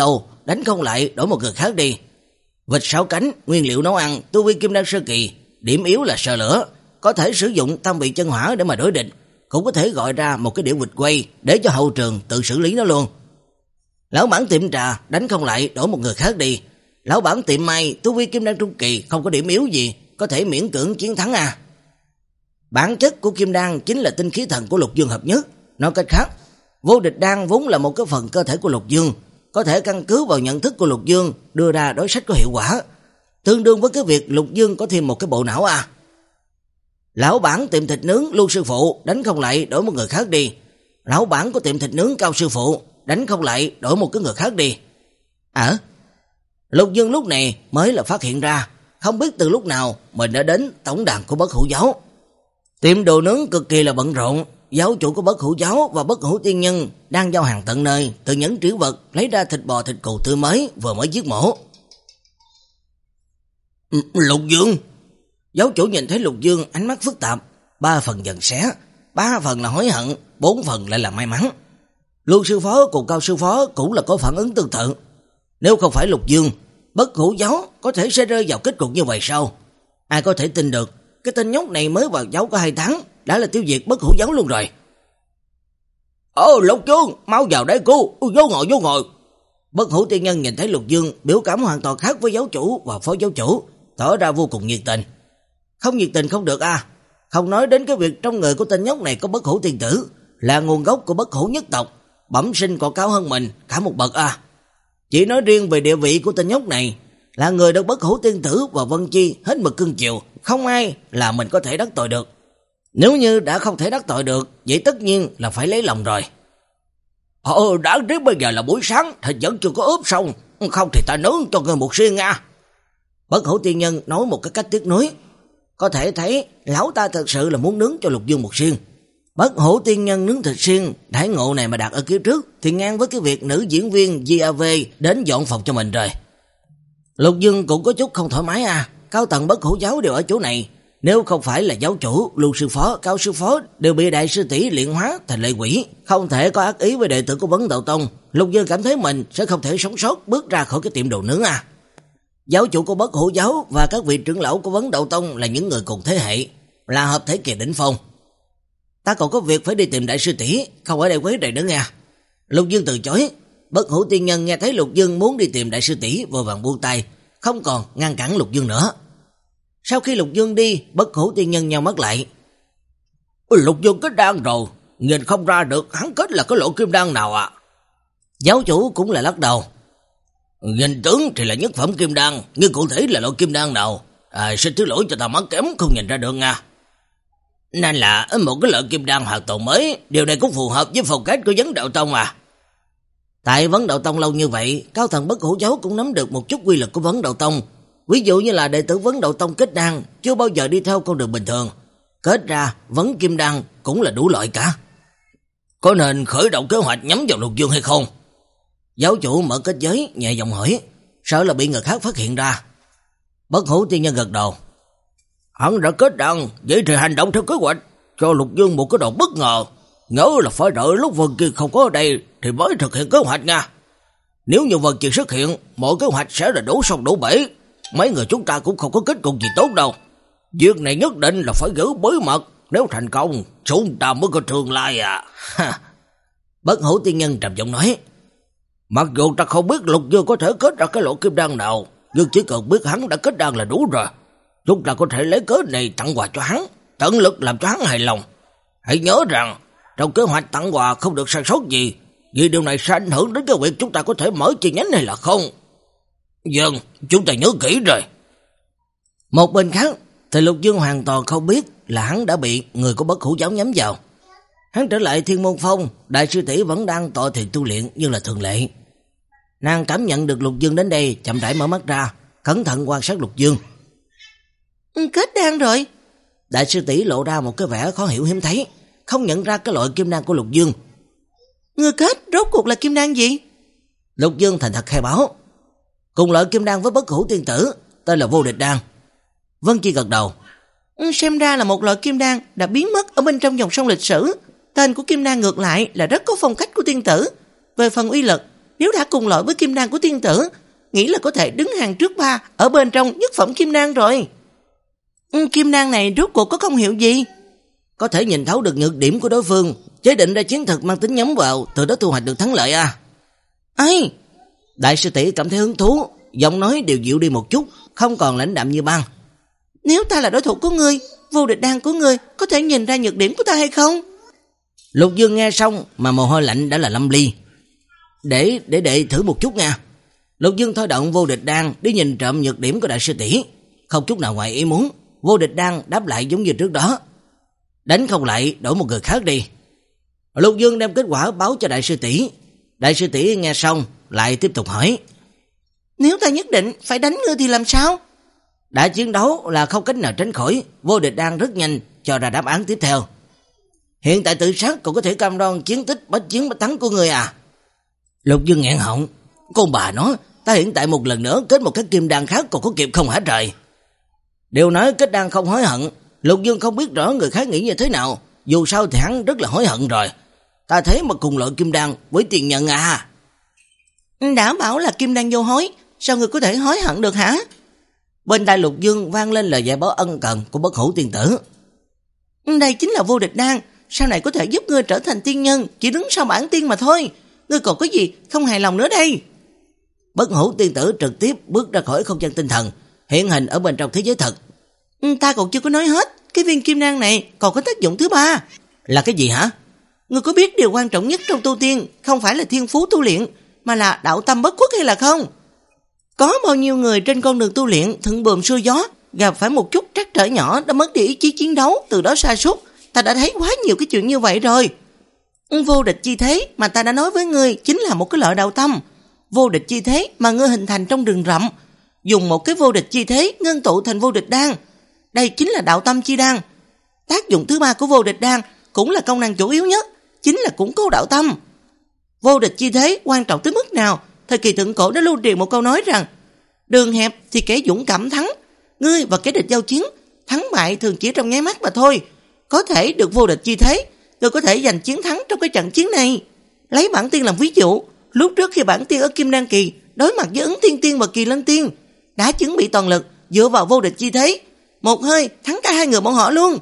đánh không lại đổi một người khác đi. Vịt sáu cánh, nguyên liệu nấu ăn, tu vi kim đan sơ kỳ, điểm yếu là sợ lửa, có thể sử dụng tam vị chân hỏa để mà đối địch, cũng có thể gọi ra một cái đĩa vịt quay để cho hậu trường tự xử lý nó luôn. Lão bản tiệm trà, đánh không lại đổi một người khác đi. Lão bản tiệm may, tu vi kim đan trung kỳ, không có điểm yếu gì, có thể miễn cưỡng chiến thắng à. Bản chất của kim đan chính là tinh khí thần của Lục Dương hợp nhất. Nói cách khác, vô địch đan vốn là một cái phần cơ thể của Lục Dương, có thể căn cứ vào nhận thức của Lục Dương đưa ra đối sách có hiệu quả, tương đương với cái việc Lục Dương có thêm một cái bộ não à. Lão bản tiệm thịt nướng Lưu sư phụ, đánh không lại đổi một người khác đi. Lão bản của tiệm thịt nướng Cao sư phụ, đánh không lại đổi một cái người khác đi. À, Lục Dương lúc này mới là phát hiện ra, không biết từ lúc nào mình đã đến tổng đàn của Bất Hủ giáo. Tiệm đồ nướng cực kỳ là bận rộn, giáo chủ của Bất Hủ giáo và Bất Hủ tiên nhân đang giao hàng tận nơi, từ nhẫn trữ vật lấy ra thịt bò thịt cừu tươi mới vừa mới giết mổ. Lục Dương. Giáo chủ nhìn thấy Lục Dương ánh mắt phức tạp, ba phần giận xé, ba phần là hối hận, bốn phần lại là may mắn. Lưu sư phó cùng Cao sư phó cũng là có phản ứng tương tự. Nếu không phải Lục Dương, Bất Hủ giáo có thể sẽ rơi vào kết cục như vậy sao? Ai có thể tin được cái tên nhóc này mới vào giáo có hai tháng đã là tiêu diệt Bất Hủ giáo luôn rồi. Ồ, Lục Dương, mau vào đây cô, vô ngồi vô ngồi. Bất Hủ tiên nhân nhìn thấy Lục Dương biểu cảm hoàn toàn khác với giáo chủ và phó giáo chủ, tỏ ra vô cùng nhiệt tình. Không nhiệt tình không được à, không nói đến cái việc trong người của tên nhóc này có Bất Hủ tiên tử, là nguồn gốc của Bất Hủ nhất tộc, bẩm sinh còn cao hơn mình cả một bậc à. Chỉ nói riêng về địa vị của tên nhóc này, là người được Bất Hủ tiên tử và Vân Chi hết mực cưng chiều, không ai là mình có thể đắc tội được. Nếu như đã không thể đắc tội được, vậy tất nhiên là phải lấy lòng rồi. Ồ, đáng tiếc bây giờ là buổi sáng, thịt vẫn chưa có ướp xong, không thì ta nướng cho người một xiên nha. Bất Hủ tiên nhân nói một cái cách tiếc nuối, có thể thấy lão ta thật sự là muốn nướng cho Lục Dương một xiên. Bất Hủ tiên nhân nướng thịt xiên, đãi ngộ này mà đặt ở kia trước thì ngang với cái việc nữ diễn viên giê a vê đến dọn phòng cho mình rồi. Lục Dương cũng có chút không thoải mái à, cao tầng Bất Hủ giáo đều ở chỗ này, nếu không phải là giáo chủ, Lưu sư phó, Cao sư phó đều bị đại sư tỷ luyện hóa thành lệ quỷ, không thể có ác ý với đệ tử của Vấn Đạo Tông, Lục Dương cảm thấy mình sẽ không thể sống sót bước ra khỏi cái tiệm đồ nướng à. Giáo chủ của Bất Hủ giáo và các vị trưởng lão của Vấn Đạo Tông là những người cùng thế hệ, là hợp thể kỳ đỉnh phong. Ta còn có việc phải đi tìm đại sư tỷ, không ở đây quấy rầy nữa nha. Lục Dương từ chối. Bất Hủ tiên nhân nghe thấy Lục Dương muốn đi tìm đại sư tỷ, vội vàng buông tay, không còn ngăn cản Lục Dương nữa. Sau khi Lục Dương đi, Bất Hủ tiên nhân nheo mắt lại. Lục Dương kết đan rồi, nhìn không ra được hắn kết là cái lộ kim đan nào à. Giáo chủ cũng là lắc đầu. Nhìn tướng thì là nhất phẩm kim đan, nhưng cụ thể là lộ kim đan nào, à, xin thứ lỗi cho ta mắt kém không nhìn ra được nha. Nên là một cái loại kim đan hoạt tồn mới, điều này cũng phù hợp với phong cách của Vấn Đạo Tông à. Tại Vấn Đạo Tông lâu như vậy, cao thần Bất Hủ giáo cũng nắm được một chút quy lực của Vấn Đạo Tông. Ví dụ như là đệ tử Vấn Đạo Tông kết đan chưa bao giờ đi theo con đường bình thường, kết ra vấn kim đan cũng là đủ loại cả. Có nên khởi động kế hoạch nhắm vào Lục Dương hay không? Giáo chủ mở kết giới nhẹ giọng hỏi, sợ là bị người khác phát hiện ra. Bất Hủ tiên nhân gật đầu. Hắn đã kết đan, vậy thì hành động theo kế hoạch, cho Lục Dương một cái đòn bất ngờ. Nhớ là phải đợi lúc Vân Kiệt không có ở đây thì mới thực hiện kế hoạch nha. Nếu như Vân Kiệt xuất hiện, mọi kế hoạch sẽ là đổ sông đổ bể. Mấy người chúng ta cũng không có kết cục gì tốt đâu. Việc này nhất định là phải giữ bí mật, nếu thành công chúng ta mới có tương lai à. Bất Hủ tiên nhân trầm giọng nói, mặc dù ta không biết Lục Dương có thể kết ra cái lộ kim đan nào, nhưng chỉ cần biết hắn đã kết đan là đủ rồi. Chúng ta có thể lấy cớ này tặng quà cho hắn, tận lực làm cho hắn hài lòng. Hãy nhớ rằng trong kế hoạch tặng quà không được sai sót gì, vì điều này sẽ ảnh hưởng đến cái việc chúng ta có thể mở chi nhánh hay là không. Vâng, chúng ta nhớ kỹ rồi. Một bên khác thì Lục Dương hoàn toàn không biết là hắn đã bị người của Bất Hủ giáo nhắm vào. Hắn trở lại Thiên Môn Phong, đại sư tỷ vẫn đang tọa thiền tu luyện như là thường lệ. Nàng cảm nhận được Lục Dương đến đây, chậm rãi mở mắt ra, cẩn thận quan sát Lục Dương. Kết đan rồi. Đại sư tỷ lộ ra một cái vẻ khó hiểu hiếm thấy, không nhận ra cái loại kim đan của Lục Dương. Ngươi kết rốt cuộc là kim đan gì? Lục Dương thành thật khai báo. Cùng loại kim đan với Bất Hủ tiên tử, tên là Vô Địch đan. Vân Chi gật đầu. Xem ra là một loại kim đan đã biến mất ở bên trong dòng sông lịch sử. Tên của kim đan ngược lại là rất có phong cách của tiên tử. Về phần uy lực, Nếu đã cùng loại với kim đan của tiên tử, nghĩ là có thể đứng hàng trước ba ở bên trong nhất phẩm kim đan rồi. Ừ, kim đan này rốt cuộc có công hiệu gì? Có thể nhìn thấu được nhược điểm của đối phương, chế định ra chiến thuật mang tính nhắm vào, từ đó thu hoạch được thắng lợi à. Ây! Đại sư tỷ cảm thấy hứng thú, giọng nói đều dịu đi một chút, không còn lãnh đạm như băng. Nếu ta là đối thủ của ngươi, vô địch đan của ngươi có thể nhìn ra nhược điểm của ta hay không? Lục Dương nghe xong mà mồ hôi lạnh đã là lâm ly. Để để đệ thử một chút nha. Lục Dương thôi động vô địch đan đi nhìn trộm nhược điểm của đại sư tỷ, không chút nào ngoài ý muốn. Vô địch đan đáp lại giống như trước đó. Đánh không lại, đổi một người khác đi. Lục Dương đem kết quả báo cho đại sư tỷ. Đại sư tỷ nghe xong lại tiếp tục hỏi: Nếu ta nhất định phải đánh ngươi thì làm sao? Đã chiến đấu là không cách nào tránh khỏi. Vô địch đan rất nhanh cho ra đáp án tiếp theo: Hiện tại tự sát còn có thể cam đoan chiến tích bách chiến bách thắng của người à? Lục Dương nghẹn họng: Con bà nó, ta hiện tại một lần nữa kết một cái kim đan khác còn có kịp không hả trời? Điều nói kết đan không hối hận. Lục Dương không biết rõ người khác nghĩ như thế nào, dù sao thì hắn rất là hối hận rồi. Ta thấy mà cùng loại kim đan với tiền nhận à. Đã bảo là kim đan vô hối, sao người có thể hối hận được hả? Bên tai Lục Dương vang lên lời giải báo ân cần của Bất Hủ tiên tử. Đây chính là vô địch đan, sau này có thể giúp ngươi trở thành tiên nhân, chỉ đứng sau bản tiên mà thôi. Ngươi còn có gì không hài lòng nữa đây? Bất Hủ tiên tử trực tiếp bước ra khỏi không gian tinh thần, hiện hình ở bên trong thế giới thật. Ta còn chưa có nói hết, cái viên kim đan này còn có tác dụng thứ ba. Là cái gì hả? Ngươi có biết điều quan trọng nhất trong tu tiên không phải là thiên phú tu luyện, mà là đạo tâm bất khuất hay là không? Có bao nhiêu người trên con đường tu luyện thuận buồm xuôi gió, gặp phải một chút trắc trở nhỏ đã mất đi ý chí chiến đấu, từ đó sa sút. Ta đã thấy quá nhiều cái chuyện như vậy rồi. Vô địch chi thế mà ta đã nói với ngươi chính là một cái loại đạo tâm. Vô địch chi thế mà ngươi hình thành trong rừng rậm, dùng một cái vô địch chi thế ngưng tụ thành vô địch đan. Đây chính là đạo tâm chi đan. Tác dụng thứ ba của vô địch đan cũng là công năng chủ yếu nhất, chính là củng cố đạo tâm. Vô địch chi thế quan trọng tới mức nào? Thời kỳ thượng cổ đã lưu truyền một câu nói rằng: đường hẹp thì kẻ dũng cảm thắng. Ngươi và kẻ địch giao chiến, thắng bại thường chỉ trong nháy mắt mà thôi. Có thể được vô địch chi thế, ngươi có thể giành chiến thắng trong cái trận chiến này. Lấy bản tiên làm ví dụ, lúc trước khi bản tiên ở Kim Đan Kỳ đối mặt với Ứng Thiên Tiên và Kỳ Lân Tiên, đã chuẩn bị toàn lực dựa vào vô địch chi thế, một hơi thắng cả hai người bọn họ luôn.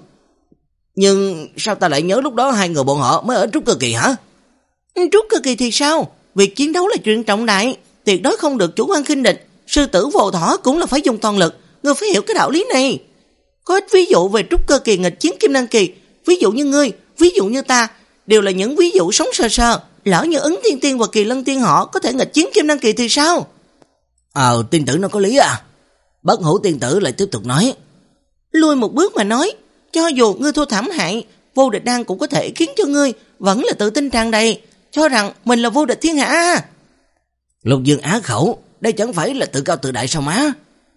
Nhưng sao ta lại nhớ lúc đó hai người bọn họ mới ở trúc cơ kỳ hả? Trúc cơ kỳ thì sao? Việc chiến đấu là chuyện trọng đại, tuyệt đối không được chủ quan khinh địch. Sư tử vô thỏ cũng là phải dùng toàn lực, ngươi phải hiểu cái đạo lý này. Có ít ví dụ về trúc cơ kỳ nghịch chiến Kim Đan Kỳ, ví dụ như ngươi, ví dụ như ta, đều là những ví dụ sống sờ sờ. Lỡ như Ứng Thiên Tiên và Kỳ Lân Tiên họ có thể nghịch chiến Kim Đan Kỳ thì sao? Ờ, tiên tử nó có lý à? Bất Hủ tiên tử lại tiếp tục nói: Lùi một bước mà nói, cho dù ngươi thua thảm hại, vô địch đan cũng có thể khiến cho ngươi vẫn là tự tin tràn đầy, cho rằng mình là vô địch thiên hạ. Lục Dương á khẩu, đây chẳng phải là tự cao tự đại sao má?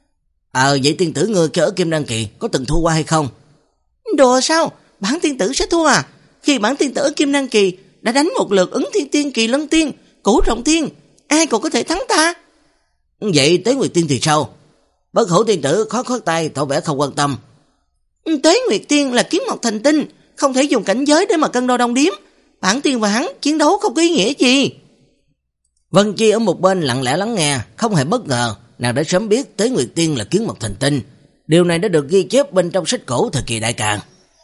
Ờ, vậy tiên tử ngươi ở Kim Đan Kỳ có từng thua qua hay không? Đùa sao? Bản tiên tử sẽ thua à? Khi bản tiên tử ở Kim Đan Kỳ đã đánh một lượt Ứng Thiên Tiên, Kỳ Lân Tiên, Cửu Trọng Tiên, ai còn có thể thắng ta? Vậy Tế Nguyệt Tiên thì sao? Bất Hủ tiên tử khó khoát tay tỏ vẻ không quan tâm. Tế Nguyệt Tiên là kiến mộc thành tinh, không thể dùng cảnh giới để mà cân đo đong điếm. Bản tiên và hắn chiến đấu không có ý nghĩa gì. Vân Chi ở một bên lặng lẽ lắng nghe, không hề bất ngờ, nàng đã sớm biết Tế Nguyệt Tiên là kiến mộc thành tinh. Điều này đã được ghi chép bên trong sách cổ thời kỳ Đại Càn.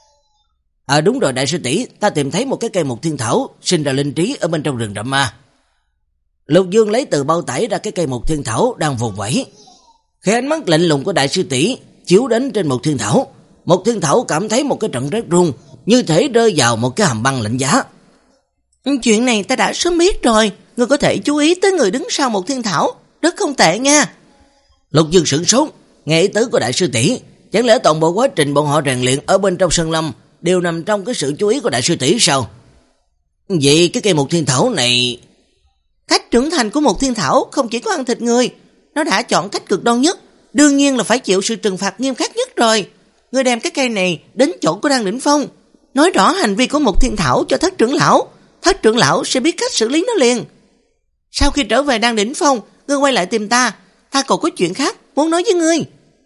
À đúng rồi đại sư tỷ, ta tìm thấy một cái cây mục thiên thảo sinh ra linh trí ở bên trong rừng rậm ma. Lục Dương lấy từ bao tải ra cái cây mục thiên thảo đang vùng vẫy. Khi ánh mắt lạnh lùng của đại sư tỷ chiếu đến trên mục thiên thảo, Mục thiên thảo cảm thấy một cái trận rét run, như thể rơi vào một cái hầm băng lạnh giá. Chuyện này ta đã sớm biết rồi, ngươi có thể chú ý tới người đứng sau Mục thiên thảo, rất không tệ nha. Lục Dương sửng sốt, nghe ý tứ của đại sư tỷ, chẳng lẽ toàn bộ quá trình bọn họ rèn luyện ở bên trong sơn lâm đều nằm trong cái sự chú ý của đại sư tỷ sao? Vậy cái cây mục thiên thảo này... Cách trưởng thành của Mục thiên thảo không chỉ có ăn thịt người, nó đã chọn cách cực đoan nhất, đương nhiên là phải chịu sự trừng phạt nghiêm khắc nhất rồi. Ngươi đem cái cây này đến chỗ của Đan Đỉnh Phong, nói rõ hành vi của Mục thiên thảo cho thất trưởng lão, thất trưởng lão sẽ biết cách xử lý nó liền. Sau khi trở về Đan Đỉnh Phong, ngươi quay lại tìm ta, ta còn có chuyện khác muốn nói với ngươi.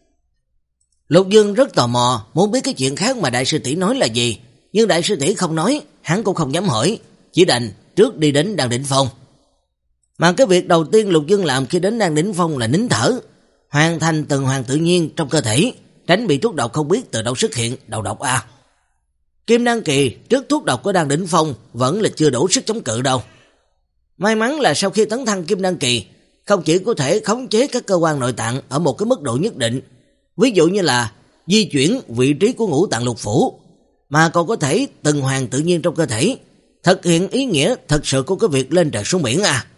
Lục Dương rất tò mò, muốn biết cái chuyện khác mà đại sư tỷ nói là gì, nhưng đại sư tỷ không nói, hắn cũng không dám hỏi, chỉ đành trước đi đến Đan Đỉnh Phong. Mà cái việc đầu tiên Lục Dương làm khi đến Đan đỉnh phong là nín thở, hoàn thành tuần hoàn tự nhiên trong cơ thể, tránh bị thuốc độc không biết từ đâu xuất hiện, đầu độc à. Kim đan kỳ trước thuốc độc của Đan đỉnh phong vẫn là chưa đủ sức chống cự đâu. May mắn là sau khi tấn thăng kim đan kỳ, không chỉ có thể khống chế các cơ quan nội tạng ở một cái mức độ nhất định, ví dụ như là di chuyển vị trí của ngũ tạng lục phủ, mà còn có thể tuần hoàn tự nhiên trong cơ thể, thực hiện ý nghĩa thật sự của cái việc lên trời xuống biển à.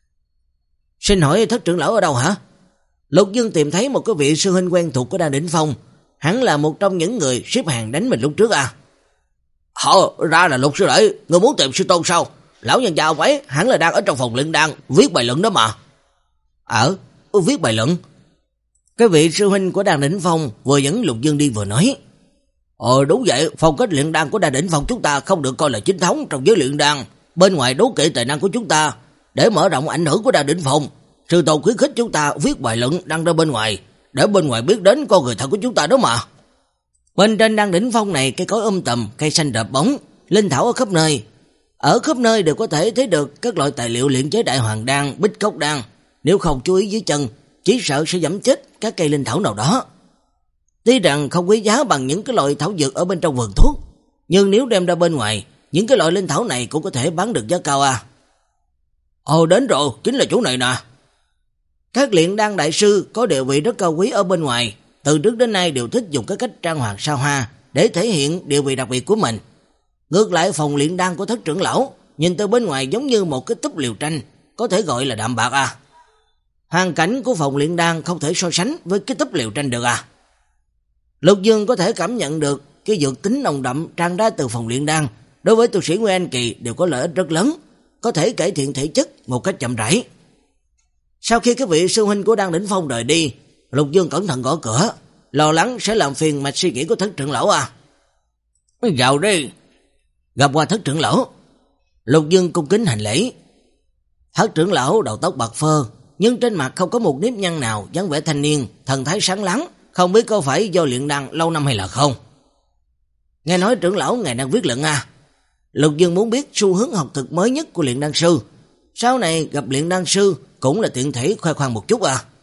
Xin hỏi Thất trưởng lão ở đâu hả? Lục Dương tìm thấy một cái vị sư huynh quen thuộc của Đan đỉnh phong, hắn là một trong những người xếp hàng đánh mình lúc trước à. Họ ra là Lục sư đệ, người muốn tìm sư tôn sao? Lão nhân gia ông ấy hắn là đang ở trong phòng luyện đan viết bài luận đó mà. Ở, viết bài luận. Cái vị sư huynh của Đan đỉnh phong vừa dẫn Lục Dương đi vừa nói. Ờ đúng vậy, phong cách luyện đan của Đan đỉnh phong chúng ta không được coi là chính thống trong giới luyện đan. Bên ngoài đố kỵ tài năng của chúng ta, để mở rộng ảnh hưởng của Đan đỉnh phong, sư tôn khuyến khích chúng ta viết bài luận đăng ra bên ngoài, để bên ngoài biết đến con người thật của chúng ta đó mà. Bên trên Đan đỉnh phong này cây cối um tùm, cây xanh rợp bóng, linh thảo ở khắp nơi. Ở khắp nơi đều có thể thấy được các loại tài liệu luyện chế đại hoàng đan, bích cốc đan. Nếu không chú ý dưới chân, chỉ sợ sẽ giẫm chết các cây linh thảo nào đó. Tuy rằng không quý giá bằng những cái loại thảo dược ở bên trong vườn thuốc, nhưng nếu đem ra bên ngoài, những cái loại linh thảo này cũng có thể bán được giá cao à. Ồ đến rồi, chính là chỗ này nè. Các luyện đan đại sư có địa vị rất cao quý ở bên ngoài, từ trước đến nay đều thích dùng cái cách trang hoàng sao hoa để thể hiện địa vị đặc biệt của mình. Ngược lại phòng luyện đan của Thất trưởng lão nhìn từ bên ngoài giống như một cái túp liều tranh, có thể gọi là đạm bạc à. Hoàn cảnh của phòng luyện đan không thể so sánh với cái túp liều tranh được à. Lục Dương có thể cảm nhận được cái dược tính nồng đậm tràn ra từ phòng luyện đan đối với tu sĩ Nguyên Anh kỳ đều có lợi ích rất lớn, có thể cải thiện thể chất một cách chậm rãi. Sau khi cái vị sư huynh của Đan đỉnh phong rời đi, Lục Dương cẩn thận gõ cửa, lo lắng sẽ làm phiền mạch suy nghĩ của Thất trưởng lão à. Vào đi. Gặp qua Thất trưởng lão, Lục Dương cung kính hành lễ. Thất trưởng lão đầu tóc bạc phơ, nhưng trên mặt không có một nếp nhăn nào, dáng vẻ thanh niên, thần thái sáng láng, không biết có phải do luyện đan lâu năm hay là không. Nghe nói trưởng lão ngày đang viết luận à. Lục Dương muốn biết xu hướng học thực mới nhất của luyện đan sư, sau này gặp luyện đan sư cũng là tiện thể khoe khoang một chút à.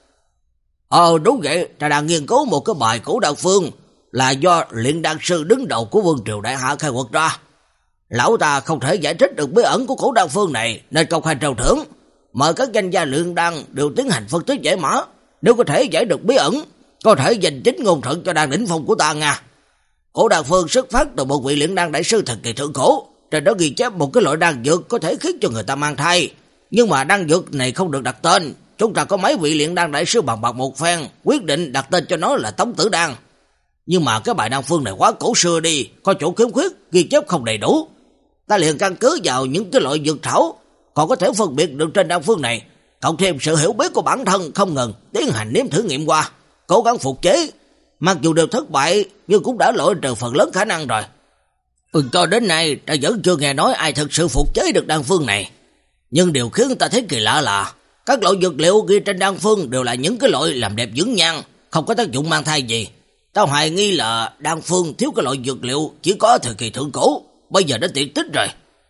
Ờ đúng vậy, ta đang nghiên cứu một cái bài cổ đan phương, là do luyện đan sư đứng đầu của Vương triều đại hạ khai quật ra. Lão ta không thể giải thích được bí ẩn của cổ đan phương này nên công khai trao thưởng, mời các danh gia luyện đan đều tiến hành phân tích giải mã, nếu có thể giải được bí ẩn, có thể giành chính ngôn thuận cho Đan đỉnh phong của ta nha. Cổ đan phương xuất phát từ một vị luyện đan đại sư thời kỳ thượng cổ, trên đó ghi chép một cái loại đan dược có thể khiến cho người ta mang thai, nhưng mà đan dược này không được đặt tên. Chúng ta có mấy vị luyện đan đại sư bằng bạc một phen, quyết định đặt tên cho nó là Tống Tử Đan. Nhưng mà cái bài đan phương này quá cổ xưa đi, có chỗ khiếm khuyết, ghi chép không đầy đủ. Ta liền căn cứ vào những cái loại dược thảo còn có thể phân biệt được trên đan phương này, cộng thêm sự hiểu biết của bản thân không ngừng tiến hành nếm thử nghiệm qua, cố gắng phục chế. Mặc dù đều thất bại nhưng cũng đã loại trừ phần lớn khả năng rồi. Ừ, cho đến nay ta vẫn chưa nghe nói ai thực sự phục chế được đan phương này. Nhưng điều khiến ta thấy kỳ lạ là các loại dược liệu ghi trên đan phương đều là những cái loại làm đẹp dưỡng nhan, không có tác dụng mang thai gì. Tao hoài nghi là đan phương thiếu cái loại dược liệu chỉ có thời kỳ thượng cổ, bây giờ đã tuyệt tích rồi.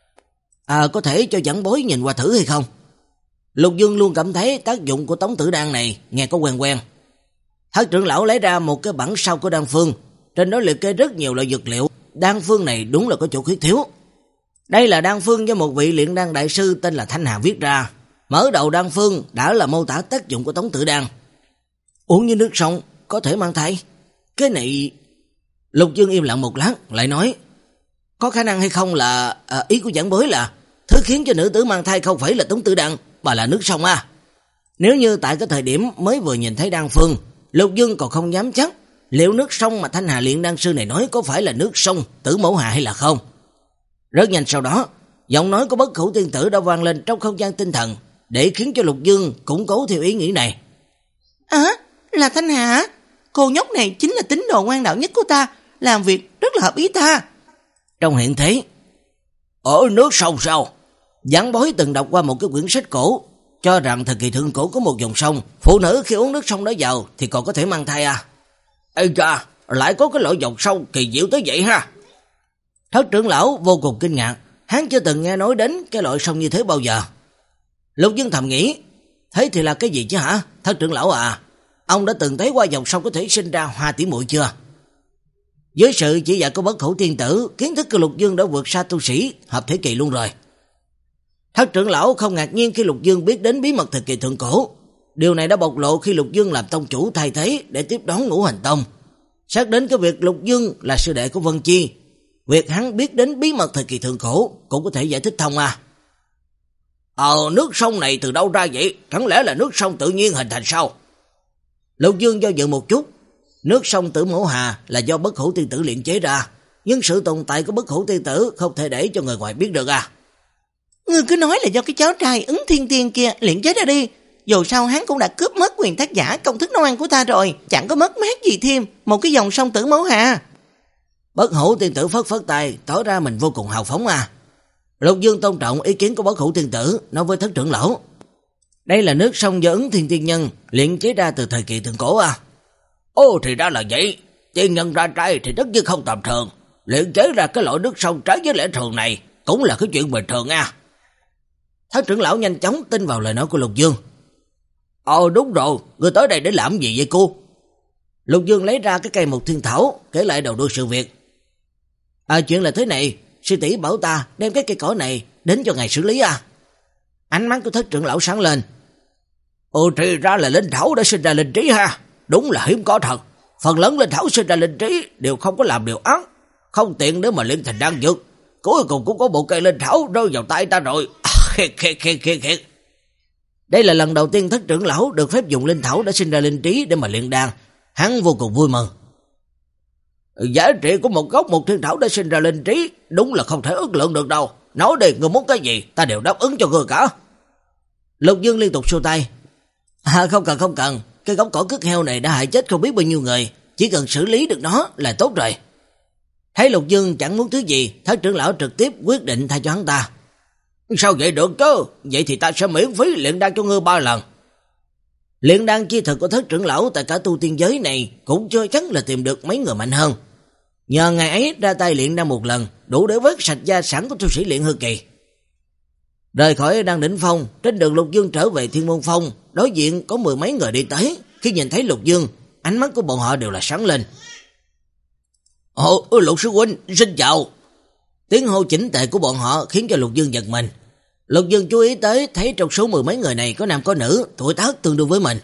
À, có thể cho giảng bối nhìn qua thử hay không? Lục Dương luôn cảm thấy tác dụng của Tống Tử Đan này nghe có quen quen. Thất trưởng lão lấy ra một cái bản sao của đan phương, trên đó liệt kê rất nhiều loại dược liệu. Đan phương này đúng là có chỗ khuyết thiếu. Đây là đan phương do một vị luyện đan đại sư tên là Thanh Hà viết ra. Mở đầu đan phương đã là mô tả tác dụng của Tống Tử Đan. Uống như nước sông có thể mang thai. Cái này... Lục Dương im lặng một lát lại nói, có khả năng hay không là à, ý của giảng bối là thứ khiến cho nữ tử mang thai không phải là Tống Tử Đan mà là nước sông à. Nếu như tại cái thời điểm mới vừa nhìn thấy đan phương, Lục Dương còn không dám chắc liệu nước sông mà Thanh Hà luyện đan sư này nói có phải là nước sông Tử Mẫu Hà hay là không. Rất nhanh sau đó, giọng nói của Bất Khẩu tiên tử đã vang lên trong không gian tinh thần, để khiến cho Lục Dương củng cố theo ý nghĩ này. À, là Thanh Hà. Cô nhóc này chính là tín đồ ngoan đạo nhất của ta, làm việc rất là hợp ý ta. Trong hiện thế, ở nước sông sao? Giảng bối từng đọc qua một cái quyển sách cổ, cho rằng thời kỳ thượng cổ có một dòng sông, phụ nữ khi uống nước sông đó vào thì còn có thể mang thai à. Ê cha, lại có cái loại dòng sông kỳ diệu tới vậy ha. Thất trưởng lão vô cùng kinh ngạc, hắn chưa từng nghe nói đến cái loại sông như thế bao giờ. Lục Dương thầm nghĩ, thế thì là cái gì chứ hả? Thất trưởng lão à, ông đã từng thấy qua dòng sông có thể sinh ra hoa tỷ muội chưa? Với sự chỉ dạy của Bất Hủ Tiên Tử, kiến thức của Lục Dương đã vượt xa tu sĩ hợp thể kỳ luôn rồi. Thất trưởng lão không ngạc nhiên khi Lục Dương biết đến bí mật thời kỳ thượng cổ. Điều này đã bộc lộ khi Lục Dương làm tông chủ thay thế để tiếp đón Ngũ Hành Tông. Xét đến cái việc Lục Dương là sư đệ của Vân Chi, việc hắn biết đến bí mật thời kỳ thượng cổ cũng có thể giải thích thông à. Ờ, nước sông này từ đâu ra vậy? Chẳng lẽ là nước sông tự nhiên hình thành sao? Lục Dương do dự một chút. Nước sông Tử Mẫu Hà là do Bất Hủ Tiên Tử luyện chế ra, nhưng sự tồn tại của Bất Hủ Tiên Tử không thể để cho người ngoài biết được à. Ngươi cứ nói là do cái cháu trai Ứng Thiên Tiên kia luyện chế ra đi. Dù sao hắn cũng đã cướp mất quyền tác giả công thức nấu ăn của ta rồi, chẳng có mất mát gì thêm một cái dòng sông Tử Mẫu Hà. Bất Hủ Tiên Tử phất phất tay, tỏ ra mình vô cùng hào phóng à. Lục Dương tôn trọng ý kiến của Bất Hủ Tiên Tử, nói với thất trưởng lão, đây là nước sông do Ứng Thiên Tiên Nhân luyện chế ra từ thời kỳ thượng cổ à. Ồ, thì ra là vậy. Tiên nhân ra trai thì tất nhiên không tầm thường, luyện chế ra cái loại nước sông trái với lẽ thường này cũng là cái chuyện bình thường à. Thất trưởng lão nhanh chóng tin vào lời nói của Lục Dương. Ồ đúng rồi, ngươi tới đây để làm gì vậy cô? Lục Dương lấy ra cái cây Mộc Thiên Thảo, kể lại đầu đuôi sự việc. À, chuyện là thế này, sư tỷ bảo ta đem cái cây cỏ này đến cho ngài xử lý à. Ánh mắt của thất trưởng lão sáng lên. Ồ, thì ra là linh thảo đã sinh ra linh trí ha. Đúng là hiếm có thật. Phần lớn linh thảo sinh ra linh trí đều không có làm điều ác, không tiện để mà luyện thành đan dược. Cuối cùng cũng có một cây linh thảo rơi vào tay ta rồi. Khiệt khiệt khiệt khiệt khiệt. Đây là lần đầu tiên thất trưởng lão được phép dùng linh thảo đã sinh ra linh trí để mà luyện đan. Hắn vô cùng vui mừng. Giá trị của một gốc một thiên thảo đã sinh ra linh trí đúng là không thể ước lượng được đâu. Nói đi, người muốn cái gì ta đều đáp ứng cho người cả. Lục Dương liên tục xua tay. À, không cần không cần, cái gốc cỏ cứt heo này đã hại chết không biết bao nhiêu người, chỉ cần xử lý được nó là tốt rồi. Thấy Lục Dương chẳng muốn thứ gì, thất trưởng lão trực tiếp quyết định thay cho hắn ta. Sao vậy được chứ? Vậy thì ta sẽ miễn phí luyện đan cho ngươi ba lần. Luyện đan chi thực của thất trưởng lão tại cả tu tiên giới này cũng chưa chắc là tìm được mấy người mạnh hơn. Nhờ ngày ấy ra tay luyện đan một lần, đủ để vớt sạch gia sản của tu sĩ luyện hư kỳ. Rời khỏi đan đỉnh phong, trên đường Lục Dương trở về Thiên Môn Phong, đối diện có mười mấy người đi tới. Khi nhìn thấy Lục Dương, ánh mắt của bọn họ đều là sáng lên. Ồ, Lục sư huynh, xin chào. Tiếng hô chỉnh tệ của bọn họ khiến cho Lục Dương giật mình. Lục Dương chú ý tới, thấy trong số mười mấy người này có nam có nữ, tuổi tác tương đương với mình.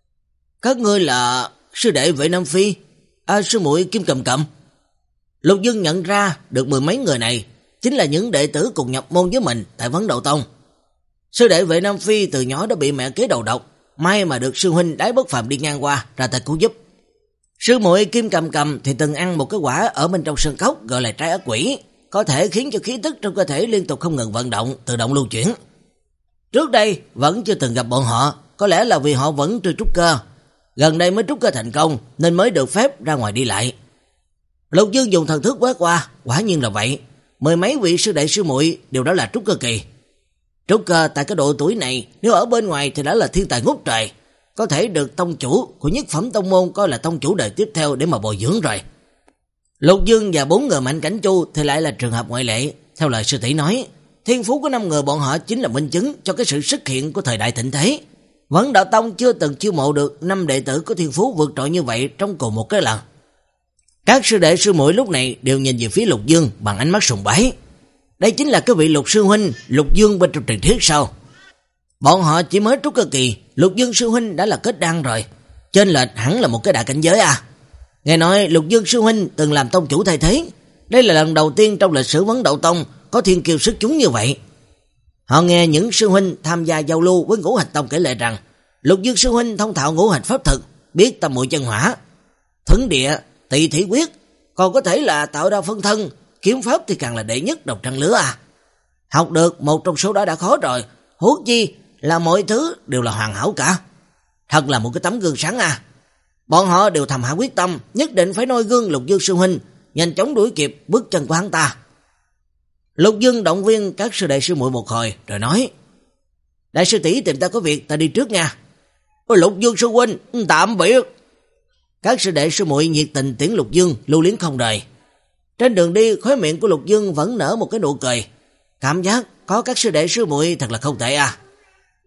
Các ngươi là sư đệ Vệ Nam Phi, à, sư muội Kim Cầm Cầm. Lục Dương nhận ra được mười mấy người này chính là những đệ tử cùng nhập môn với mình tại Vấn Đậu Tông. Sư đệ Vệ Nam Phi từ nhỏ đã bị mẹ kế đầu độc, may mà được sư huynh Đái Bất Phàm đi ngang qua ra tay cứu giúp. Sư muội Kim Cầm Cầm thì từng ăn một cái quả ở bên trong sơn cốc gọi là trái ác quỷ, có thể khiến cho khí tức trong cơ thể liên tục không ngừng vận động, tự động lưu chuyển. Trước đây vẫn chưa từng gặp bọn họ, có lẽ là vì họ vẫn chưa trúc cơ, gần đây mới trúc cơ thành công nên mới được phép ra ngoài đi lại. Lục Dương dùng thần thức quét qua, quả nhiên là vậy, mười mấy vị sư đệ sư muội đều đã là trúc cơ kỳ. Trúc cơ tại cái độ tuổi này, nếu ở bên ngoài thì đã là thiên tài ngút trời, có thể được tông chủ của nhất phẩm tông môn coi là tông chủ đời tiếp theo để mà bồi dưỡng rồi. Lục Dương và bốn người Mạnh Cảnh Chu thì lại là trường hợp ngoại lệ. Theo lời sư tỷ nói, thiên phú của năm người bọn họ chính là minh chứng cho cái sự xuất hiện của thời đại thịnh thế. Vấn Đạo Tông chưa từng chiêu mộ được năm đệ tử có thiên phú vượt trội như vậy trong cùng một cái lần. Các sư đệ sư muội lúc này đều nhìn về phía Lục Dương bằng ánh mắt sùng bái. Đây chính là cái vị Lục sư huynh Lục Dương bên trong truyền thuyết sao? Bọn họ chỉ mới trúc cơ kỳ, Lục Dương sư huynh đã là kết đan rồi, trên lệch hẳn là một cái đại cảnh giới à. Nghe nói Lục Dương sư huynh từng làm tông chủ thay thế, đây là lần đầu tiên trong lịch sử Vấn Đậu Tông có thiên kiêu xuất chúng như vậy. Họ nghe những sư huynh tham gia giao lưu với Ngũ Hành Tông kể lại rằng Lục Dương sư huynh thông thạo ngũ hành pháp thực, biết tâm muội chân hỏa, thuấn địa, tỳ thủy quyết, còn có thể là tạo ra phân thân, kiếm pháp thì càng là đệ nhất đồng trang lứa à. Học được một trong số đó đã khó rồi, huống chi là mọi thứ đều là hoàn hảo cả. Thật là một cái tấm gương sáng à. Bọn họ đều thầm hạ quyết tâm, nhất định phải noi gương Lục Dương sư huynh, nhanh chóng đuổi kịp bước chân của hắn ta. Lục Dương động viên các sư đệ sư muội một hồi rồi nói: Đại sư tỷ tìm ta có việc, ta đi trước nha. Ôi, Lục Dương sư huynh, tạm biệt. Các sư đệ sư muội nhiệt tình tiễn Lục Dương lưu luyến không rời. Trên đường đi, khóe miệng của Lục Dương vẫn nở một cái nụ cười, cảm giác có các sư đệ sư muội thật là không tệ à.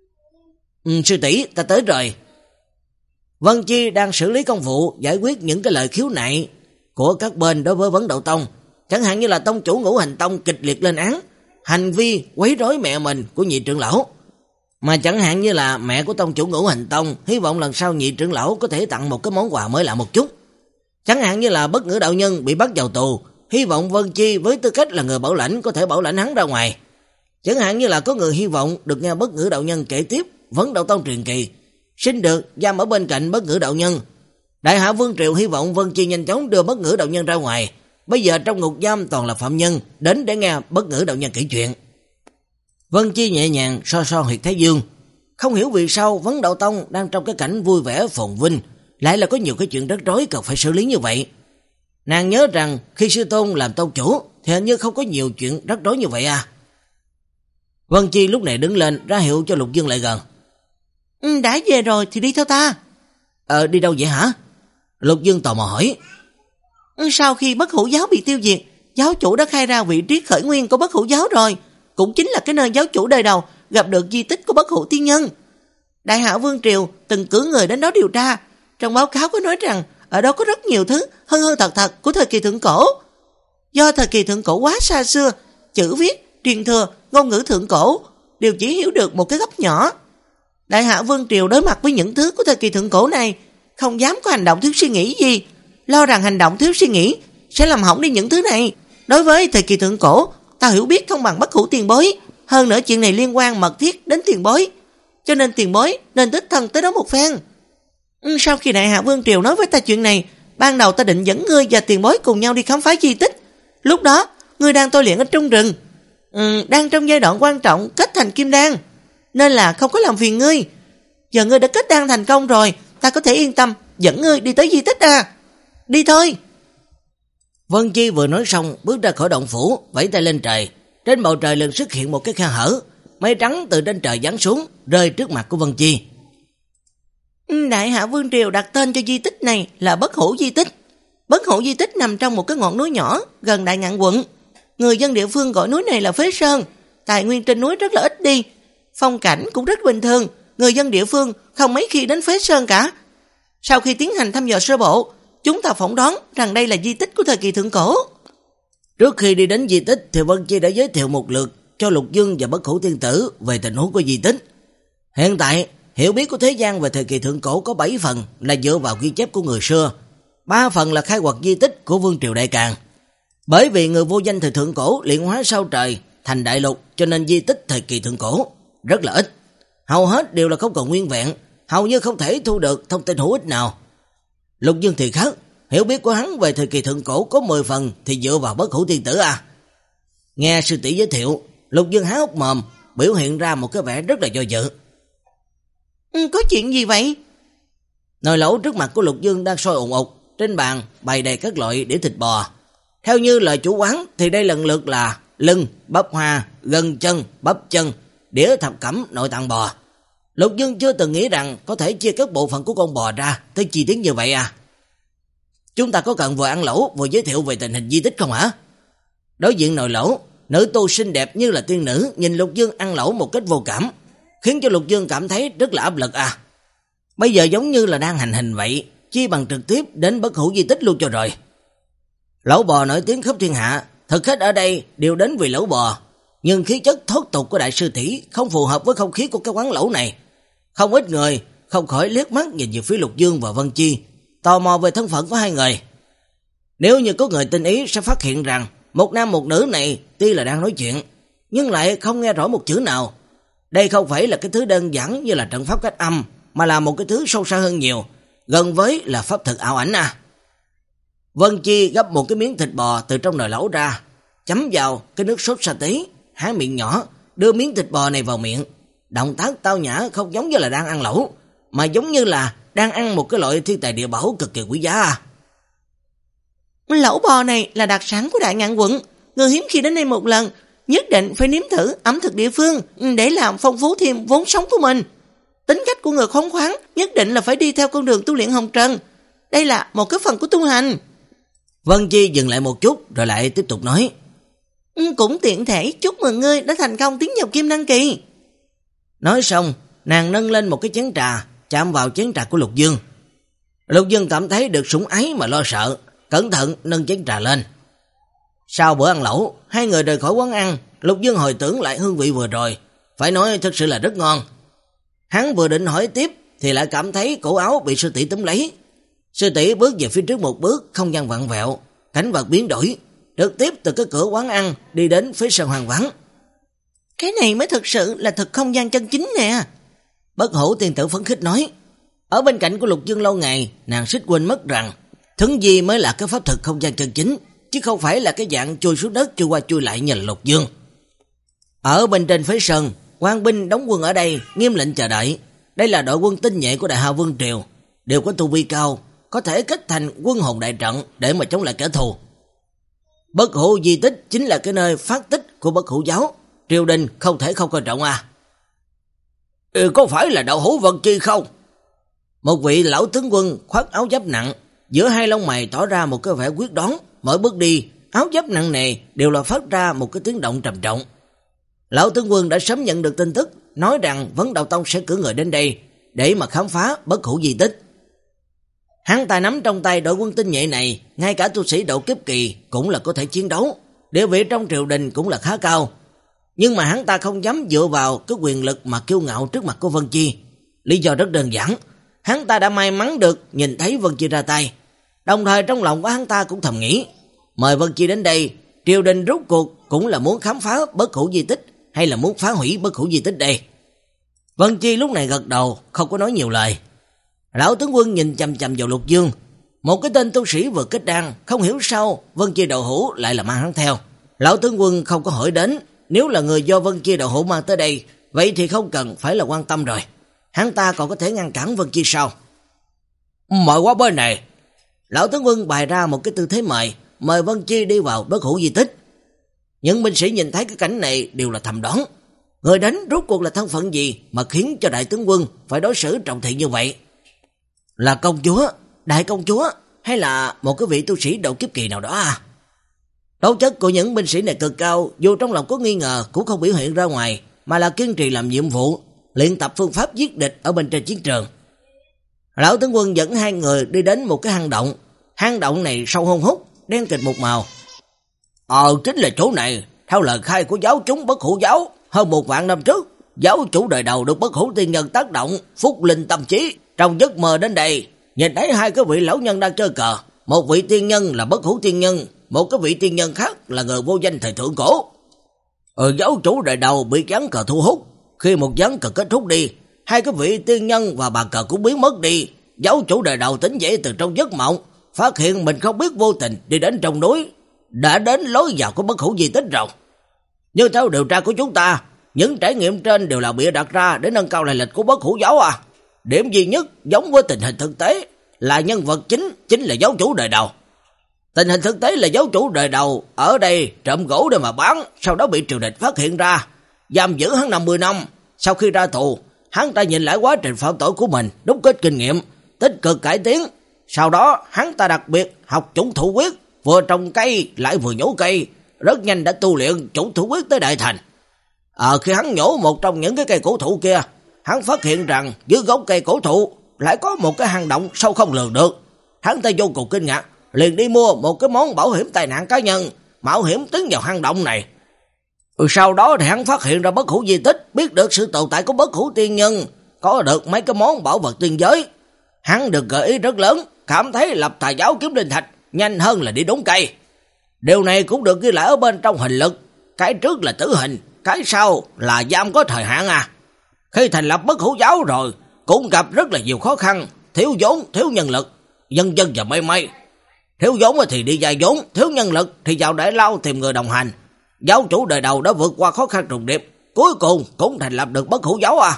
Ừ, sư tỷ, ta tới rồi. Vân Chi đang xử lý công vụ giải quyết những cái lời khiếu nại của các bên đối với Vấn Đạo Tông, chẳng hạn như là tông chủ Ngũ Hành Tông kịch liệt lên án hành vi quấy rối mẹ mình của nhị trưởng lão, mà chẳng hạn như là mẹ của tông chủ Ngũ Hành Tông hy vọng lần sau nhị trưởng lão có thể tặng một cái món quà mới lạ một chút, chẳng hạn như là Bất Ngữ đạo nhân bị bắt vào tù, hy vọng Vân Chi với tư cách là người bảo lãnh có thể bảo lãnh hắn ra ngoài, chẳng hạn như là có người hy vọng được nghe Bất Ngữ đạo nhân kể tiếp Vấn Đạo Tông truyền kỳ, xin được giam ở bên cạnh Bất Ngữ đạo nhân. Đại Hạ Vương Triều hy vọng Vân Chi nhanh chóng đưa Bất Ngữ đạo nhân ra ngoài, bây giờ trong ngục giam toàn là phạm nhân, đến để nghe Bất Ngữ đạo nhân kể chuyện. Vân Chi nhẹ nhàng so so huyệt thái dương, không hiểu vì sao Vấn Đạo Tông đang trong cái cảnh vui vẻ phồn vinh, lại là có nhiều cái chuyện rắc rối cần phải xử lý như vậy. Nàng nhớ rằng khi sư tôn làm tông chủ thì hình như không có nhiều chuyện rắc rối như vậy à. Vân Chi lúc này đứng lên ra hiệu cho Lục Dương lại gần. Ừ, đã về rồi thì đi theo ta. Ờ, đi đâu vậy hả? Lục Dương tò mò hỏi. Ừ, sau khi Bất Hủ giáo bị tiêu diệt, giáo chủ đã khai ra vị trí khởi nguyên của Bất Hủ giáo rồi, cũng chính là cái nơi giáo chủ đời đầu gặp được di tích của Bất Hủ tiên nhân. Đại Hạ Vương Triều từng cử người đến đó điều tra, trong báo cáo có nói rằng ở đó có rất nhiều thứ hơn hơn thật thật của thời kỳ thượng cổ. Do thời kỳ thượng cổ quá xa xưa, chữ viết, truyền thừa, ngôn ngữ thượng cổ đều chỉ hiểu được một cái góc nhỏ. Đại Hạ Vương Triều đối mặt với những thứ của thời kỳ thượng cổ này, không dám có hành động thiếu suy nghĩ gì, lo rằng hành động thiếu suy nghĩ sẽ làm hỏng đi những thứ này. Đối với thời kỳ thượng cổ, ta hiểu biết không bằng Bất Hủ tiền bối, hơn nữa chuyện này liên quan mật thiết đến tiền bối, cho nên tiền bối nên đích thân tới đó một phen. Ừ, sau khi Đại Hạ Vương Triều nói với ta chuyện này, ban đầu ta định dẫn ngươi và tiền bối cùng nhau đi khám phá di tích. Lúc đó, ngươi đang tôi luyện ở trong rừng, ừ, đang trong giai đoạn quan trọng kết thành kim đan, nên là không có làm phiền ngươi. Giờ ngươi đã kết đan thành công rồi, ta có thể yên tâm dẫn ngươi đi tới di tích à. Đi thôi. Vân Chi vừa nói xong bước ra khỏi động phủ, vẫy tay lên trời. Trên bầu trời liền xuất hiện một cái khe hở, mây trắng từ trên trời giáng xuống rơi trước mặt của Vân Chi. Đại Hạ Vương Triều đặt tên cho di tích này là Bất Hủ di tích. Bất Hủ di tích nằm trong một cái ngọn núi nhỏ gần Đại Ngạn quận. Người dân địa phương gọi núi này là Phế Sơn. Tài nguyên trên núi rất là ít đi, phong cảnh cũng rất bình thường, người dân địa phương không mấy khi đến Phế Sơn cả. Sau khi tiến hành thăm dò sơ bộ, chúng ta phỏng đoán rằng đây là di tích của thời kỳ thượng cổ. Trước khi đi đến di tích thì Vân Chi đã giới thiệu một lượt cho Lục Dương và Bất Hủ tiên tử về tình huống của di tích. Hiện tại, hiểu biết của thế gian về thời kỳ thượng cổ có bảy phần là dựa vào ghi chép của người xưa, ba phần là khai quật di tích của Vương triều Đại Càn. Bởi vì người vô danh thời thượng cổ luyện hóa sao trời thành đại lục, cho nên di tích thời kỳ thượng cổ rất là ít, hầu hết đều là không còn nguyên vẹn, hầu như không thể thu được thông tin hữu ích nào. Lục Dương thì khác, hiểu biết của hắn về thời kỳ thượng cổ có mười phần thì dựa vào Bất Hủ tiên tử à. Nghe sư tỷ giới thiệu, Lục Dương há hốc mồm, biểu hiện ra một cái vẻ rất là do dự. Ừ, có chuyện gì vậy? Nồi lẩu trước mặt của Lục Dương đang sôi ồn ục, trên bàn bày đầy các loại đĩa thịt bò. Theo như lời chủ quán thì đây lần lượt là lưng, bắp hoa, gân chân, bắp chân, đĩa thập cẩm, nội tạng bò. Lục Dương chưa từng nghĩ rằng có thể chia các bộ phận của con bò ra tới chi tiết như vậy à. Chúng ta có cần vừa ăn lẩu vừa giới thiệu về tình hình di tích không hả? Đối diện nồi lẩu, nữ tu xinh đẹp như là tiên nữ nhìn Lục Dương ăn lẩu một cách vô cảm, khiến cho Lục Dương cảm thấy rất là áp lực à. Bây giờ giống như là đang hành hình vậy, chi bằng trực tiếp đến Bất Hủ di tích luôn cho rồi. Lẩu bò nổi tiếng khắp thiên hạ, thực khách ở đây đều đến vì lẩu bò, nhưng khí chất thoát tục của đại sư tỷ không phù hợp với không khí của cái quán lẩu này. Không ít người không khỏi liếc mắt nhìn về phía Lục Dương và Vân Chi, tò mò về thân phận của hai người. Nếu như có người tinh ý sẽ phát hiện rằng một nam một nữ này tuy là đang nói chuyện, nhưng lại không nghe rõ một chữ nào. Đây không phải là cái thứ đơn giản như là trận pháp cách âm, mà là một cái thứ sâu xa hơn nhiều, gần với là pháp thực ảo ảnh à. Vân Chi gấp một cái miếng thịt bò từ trong nồi lẩu ra, chấm vào cái nước sốt sa tí, há miệng nhỏ, đưa miếng thịt bò này vào miệng. Động tác tao nhã không giống như là đang ăn lẩu, mà giống như là đang ăn một cái loại thiên tài địa bảo cực kỳ quý giá à. Lẩu bò này là đặc sản của Đại Ngạn quận, người hiếm khi đến đây một lần, nhất định phải nếm thử ẩm thực địa phương để làm phong phú thêm vốn sống của mình. Tính cách của người khôn khoáng nhất định là phải đi theo con đường tu luyện hồng trần. Đây là một cái phần của tu hành. Vân Chi dừng lại một chút rồi lại tiếp tục nói. Cũng tiện thể chúc mừng ngươi đã thành công tiến nhập kim đăng kỳ. Nói xong, nàng nâng lên một cái chén trà, chạm vào chén trà của Lục Dương. Lục Dương cảm thấy được sủng ái mà lo sợ, cẩn thận nâng chén trà lên. Sau bữa ăn lẩu, hai người rời khỏi quán ăn, Lục Dương hồi tưởng lại hương vị vừa rồi, phải nói thật sự là rất ngon. Hắn vừa định hỏi tiếp thì lại cảm thấy cổ áo bị sư tỷ túm lấy. Sư tỷ bước về phía trước một bước, không gian vặn vẹo, cảnh vật biến đổi, trực tiếp từ cái cửa quán ăn đi đến phía sân hoang vắng. Cái này mới thực sự là thực không gian chân chính nè. Bất Hủ tiên tử phấn khích nói. Ở bên cạnh của Lục Dương lâu ngày, nàng suýt quên mất rằng Thuấn Di mới là cái pháp thực không gian chân chính, chứ không phải là cái dạng chui xuống đất chui qua chui lại như là Lục Dương. Ở bên trên phía sân, quan binh đóng quân ở đây nghiêm lệnh chờ đợi. Đây là đội quân tinh nhuệ của Đại Hà Vương triều, đều có tu vi cao, có thể kết thành quân hồn đại trận để mà chống lại kẻ thù. Bất Hủ di tích chính là cái nơi phát tích của Bất Hủ giáo, triều đình không thể không coi trọng à. Ừ, có phải là Đậu Hủ Vân Chi không? Một vị lão tướng quân khoác áo giáp nặng, giữa hai lông mày tỏ ra một cái vẻ quyết đoán, mỗi bước đi, áo giáp nặng nề đều là phát ra một cái tiếng động trầm trọng. Lão tướng quân đã sớm nhận được tin tức, nói rằng Vấn Đạo Tông sẽ cử người đến đây để mà khám phá Bất Hủ di tích. Hắn ta nắm trong tay đội quân tinh nhuệ này, ngay cả tu sĩ độ kiếp kỳ cũng là có thể chiến đấu, địa vị trong triều đình cũng là khá cao. Nhưng mà hắn ta không dám dựa vào cái quyền lực mà kiêu ngạo trước mặt của Vân Chi. Lý do rất đơn giản, hắn ta đã may mắn được nhìn thấy Vân Chi ra tay. Đồng thời trong lòng của hắn ta cũng thầm nghĩ, mời Vân Chi đến đây, triều đình rốt cuộc cũng là muốn khám phá Bất Hủ di tích hay là muốn phá hủy Bất Hủ di tích đây. Vân Chi lúc này gật đầu, không có nói nhiều lời. Lão tướng quân nhìn chằm chằm vào Lục Dương, một cái tên tu sĩ vừa kết đan, không hiểu sao Vân Chi Đậu Hủ lại là mang hắn theo. Lão tướng quân không có hỏi đến, nếu là người do Vân Chi Đậu Hủ mang tới đây, vậy thì không cần phải là quan tâm rồi. Hắn ta còn có thể ngăn cản Vân Chi sao? Mời qua bên này. Lão tướng quân bày ra một cái tư thế mời, mời Vân Chi đi vào Bất Hủ di tích. Những binh sĩ nhìn thấy cái cảnh này đều là thầm đoán, người đến rốt cuộc là thân phận gì mà khiến cho đại tướng quân phải đối xử trọng thị như vậy? Là công chúa, đại công chúa, hay là một cái vị tu sĩ độ kiếp kỳ nào đó à? Tố chất của những binh sĩ này cực cao, dù trong lòng có nghi ngờ cũng không biểu hiện ra ngoài, mà là kiên trì làm nhiệm vụ, luyện tập phương pháp giết địch ở bên trên chiến trường. Lão tướng quân dẫn hai người đi đến một cái hang động. Hang động này sâu hun hút, đen kịt một màu. Ờ, chính là chỗ này. Theo lời khai của giáo chúng Bất Hủ giáo, hơn một vạn năm trước, giáo chủ đời đầu được Bất Hủ tiên nhân tác động, phúc linh tâm trí, trong giấc mơ đến đây, nhìn thấy hai cái vị lão nhân đang chơi cờ. Một vị tiên nhân là Bất Hủ tiên nhân, một cái vị tiên nhân khác là người vô danh thời thượng cổ. Ở giáo chủ đời đầu bị gián cờ thu hút, khi một gián cờ kết thúc đi, hai cái vị tiên nhân và bàn cờ cũng biến mất đi. Giáo chủ đời đầu tỉnh dậy từ trong giấc mộng, phát hiện mình không biết vô tình đi đến trong núi, đã đến lối vào của Bất Hủ di tích rồi. Như theo điều tra của chúng ta, những trải nghiệm trên đều là bịa đặt ra để nâng cao lai lịch của Bất Hủ giáo à. Điểm duy nhất giống với tình hình thực tế là nhân vật chính chính là giáo chủ đời đầu. Tình hình thực tế là giáo chủ đời đầu ở đây trộm gỗ để mà bán, sau đó bị triều đình phát hiện ra, giam giữ hắn năm mươi năm. Sau khi ra tù, hắn ta nhìn lại quá trình phạm tội của mình, đúc kết kinh nghiệm, tích cực cải tiến. Sau đó hắn ta đặc biệt học chủng thủ quyết, vừa trồng cây lại vừa nhổ cây, rất nhanh đã tu luyện chủng thủ quyết tới đại thành. Ờ, khi hắn nhổ một trong những cái cây cổ thụ kia, hắn phát hiện rằng dưới gốc cây cổ thụ lại có một cái hang động sâu không lường được. Hắn ta vô cùng kinh ngạc, liền đi mua một cái món bảo hiểm tai nạn cá nhân, mạo hiểm tiến vào hang động này. Ừ, sau đó thì hắn phát hiện ra Bất Hủ di tích, biết được sự tồn tại của Bất Hủ tiên nhân, có được mấy cái món bảo vật tiên giới. Hắn được gợi ý rất lớn, cảm thấy lập tà giáo kiếm linh thạch nhanh hơn là đi đốn cây. Điều này cũng được ghi lại ở bên trong hình lực, cái trước là tử hình, cái sau là giam có thời hạn à. Khi thành lập Bất Hủ giáo rồi, cũng gặp rất là nhiều khó khăn, thiếu vốn, thiếu nhân lực, dân dân và mây mây. Thiếu vốn thì đi vay vốn, thiếu nhân lực thì vào Đại Lao tìm người đồng hành. Giáo chủ đời đầu đã vượt qua khó khăn trùng điệp, cuối cùng cũng thành lập được Bất Hủ giáo à.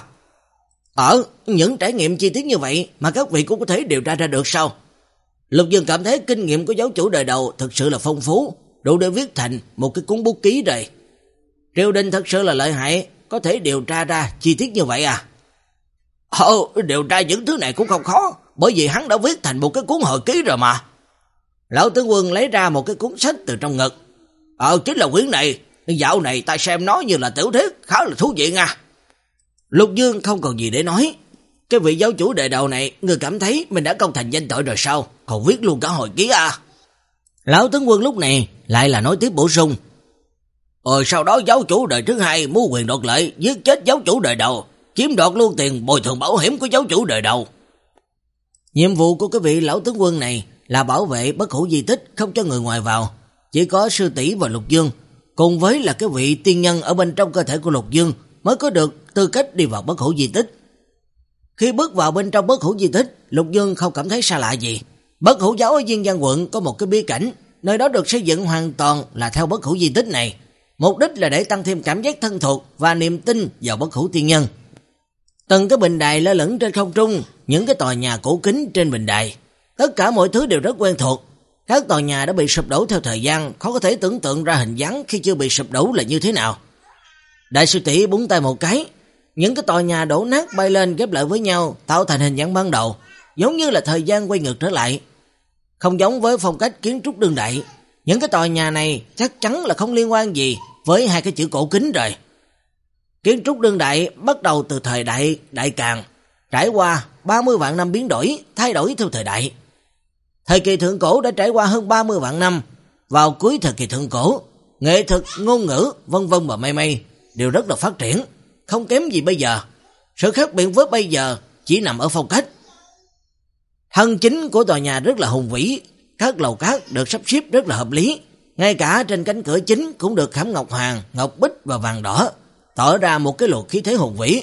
Ở những trải nghiệm chi tiết như vậy mà các vị cũng có thể điều tra ra được sao? Lục Dương cảm thấy kinh nghiệm của giáo chủ đời đầu thực sự là phong phú, đủ để viết thành một cái cuốn bút ký rồi. Triều đình thật sự là lợi hại, có thể điều tra ra chi tiết như vậy à? Ồ, điều tra những thứ này cũng không khó, bởi vì hắn đã viết thành một cái cuốn hồi ký rồi mà. Lão tướng quân lấy ra một cái cuốn sách từ trong ngực. Ờ, chính là quyển này, dạo này ta xem nó như là tiểu thuyết, khá là thú vị nha. Lục Dương không còn gì để nói. Cái vị giáo chủ đời đầu này, người cảm thấy mình đã công thành danh tội rồi sao? Còn viết luôn cả hồi ký à? Lão tướng quân lúc này lại là nói tiếp bổ sung. Rồi sau đó giáo chủ đời thứ hai mưu quyền đoạt lợi, giết chết giáo chủ đời đầu, chiếm đoạt luôn tiền bồi thường bảo hiểm của giáo chủ đời đầu. Nhiệm vụ của cái vị lão tướng quân này là bảo vệ bất hủ di tích, không cho người ngoài vào. Chỉ có sư tỷ và Lục Dương, cùng với là cái vị tiên nhân ở bên trong cơ thể của Lục Dương mới có được tư cách đi vào bất hủ di tích. Khi bước vào bên trong bất hủ di tích, Lục Dương không cảm thấy xa lạ gì. Bất hủ giáo ở Diên Giang quận có một cái bí cảnh, nơi đó được xây dựng hoàn toàn là theo bất hủ di tích này. Mục đích là để tăng thêm cảm giác thân thuộc và niềm tin vào bất hủ tiên nhân. Từng cái bình đài lơ lửng trên không trung, những cái tòa nhà cổ kính trên bình đài. Tất cả mọi thứ đều rất quen thuộc. Các tòa nhà đã bị sụp đổ theo thời gian, khó có thể tưởng tượng ra hình dáng khi chưa bị sụp đổ là như thế nào. Đại sư tỷ búng tay một cái, những cái tòa nhà đổ nát bay lên ghép lại với nhau, tạo thành hình dáng ban đầu, giống như là thời gian quay ngược trở lại. Không giống với phong cách kiến trúc đương đại, những cái tòa nhà này chắc chắn là không liên quan gì với hai cái chữ cổ kính rồi. Kiến trúc đương đại bắt đầu từ thời đại Đại Càn, trải qua ba mươi vạn năm biến đổi, thay đổi theo thời đại. Thời kỳ thượng cổ đã trải qua hơn ba mươi vạn năm, vào cuối thời kỳ thượng cổ, nghệ thuật, ngôn ngữ, vân vân và mây mây đều rất là phát triển, không kém gì bây giờ. Sự khác biệt với bây giờ chỉ nằm ở phong cách. Thân chính của tòa nhà rất là hùng vĩ, các lầu cát được sắp xếp rất là hợp lý, ngay cả trên cánh cửa chính cũng được khảm ngọc hoàng, ngọc bích và vàng đỏ, tỏ ra một cái luồng khí thế hùng vĩ.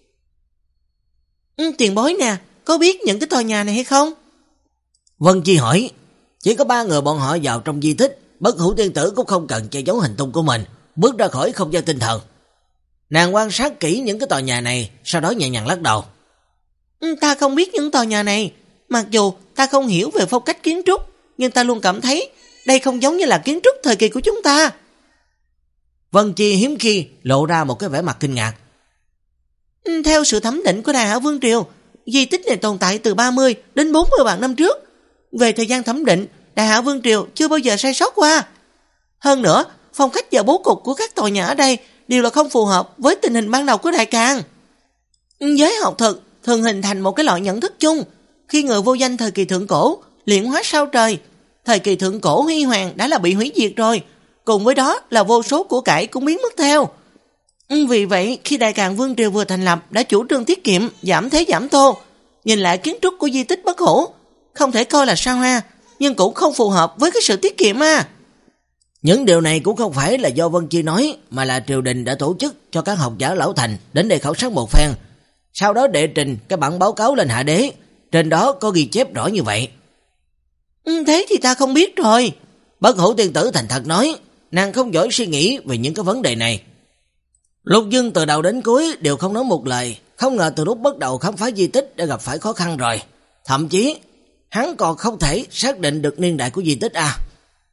Ừ, tiền bối nè, có biết những cái tòa nhà này hay không? Vân Chi hỏi. Chỉ có ba người bọn họ vào trong di tích, bất hủ tiên tử cũng không cần che giấu hành tung của mình, bước ra khỏi không gian tinh thần. Nàng quan sát kỹ những cái tòa nhà này, sau đó nhẹ nhàng lắc đầu. Ừ, ta không biết những tòa nhà này, mặc dù ta không hiểu về phong cách kiến trúc, nhưng ta luôn cảm thấy đây không giống như là kiến trúc thời kỳ của chúng ta. Vân Chi hiếm khi lộ ra một cái vẻ mặt kinh ngạc. Ừ, theo sự thẩm định của Đại Hạo Vương Triều, di tích này tồn tại từ ba mươi đến bốn mươi vạn năm trước. Về thời gian thẩm định, Đại Hạo Vương Triều chưa bao giờ sai sót qua. Hơn nữa, phong cách và bố cục của các tòa nhà ở đây đều là không phù hợp với tình hình ban đầu của Đại Càn. Giới học thuật thường hình thành một cái loại nhận thức chung. Khi người vô danh thời kỳ thượng cổ luyện hóa sao trời, thời kỳ thượng cổ huy hoàng đã là bị hủy diệt rồi, cùng với đó là vô số của cải cũng biến mất theo. Vì vậy, khi Đại Càn Vương Triều vừa thành lập đã chủ trương tiết kiệm, giảm thế giảm tô. Nhìn lại kiến trúc của di tích bất hủ, không thể coi là xa hoa, nhưng cũng không phù hợp với cái sự tiết kiệm à. Những điều này cũng không phải là do Vân Chi nói, mà là triều đình đã tổ chức cho các học giả lão thành đến đây khảo sát một phen. Sau đó đệ trình cái bản báo cáo lên hạ đế, trên đó có ghi chép rõ như vậy. Ừ, thế thì ta không biết rồi. Bất hủ tiên tử thành thật nói, nàng không giỏi suy nghĩ về những cái vấn đề này. Lục Dương từ đầu đến cuối đều không nói một lời, không ngờ từ lúc bắt đầu khám phá di tích đã gặp phải khó khăn rồi. Thậm chí, hắn còn không thể xác định được niên đại của di tích à.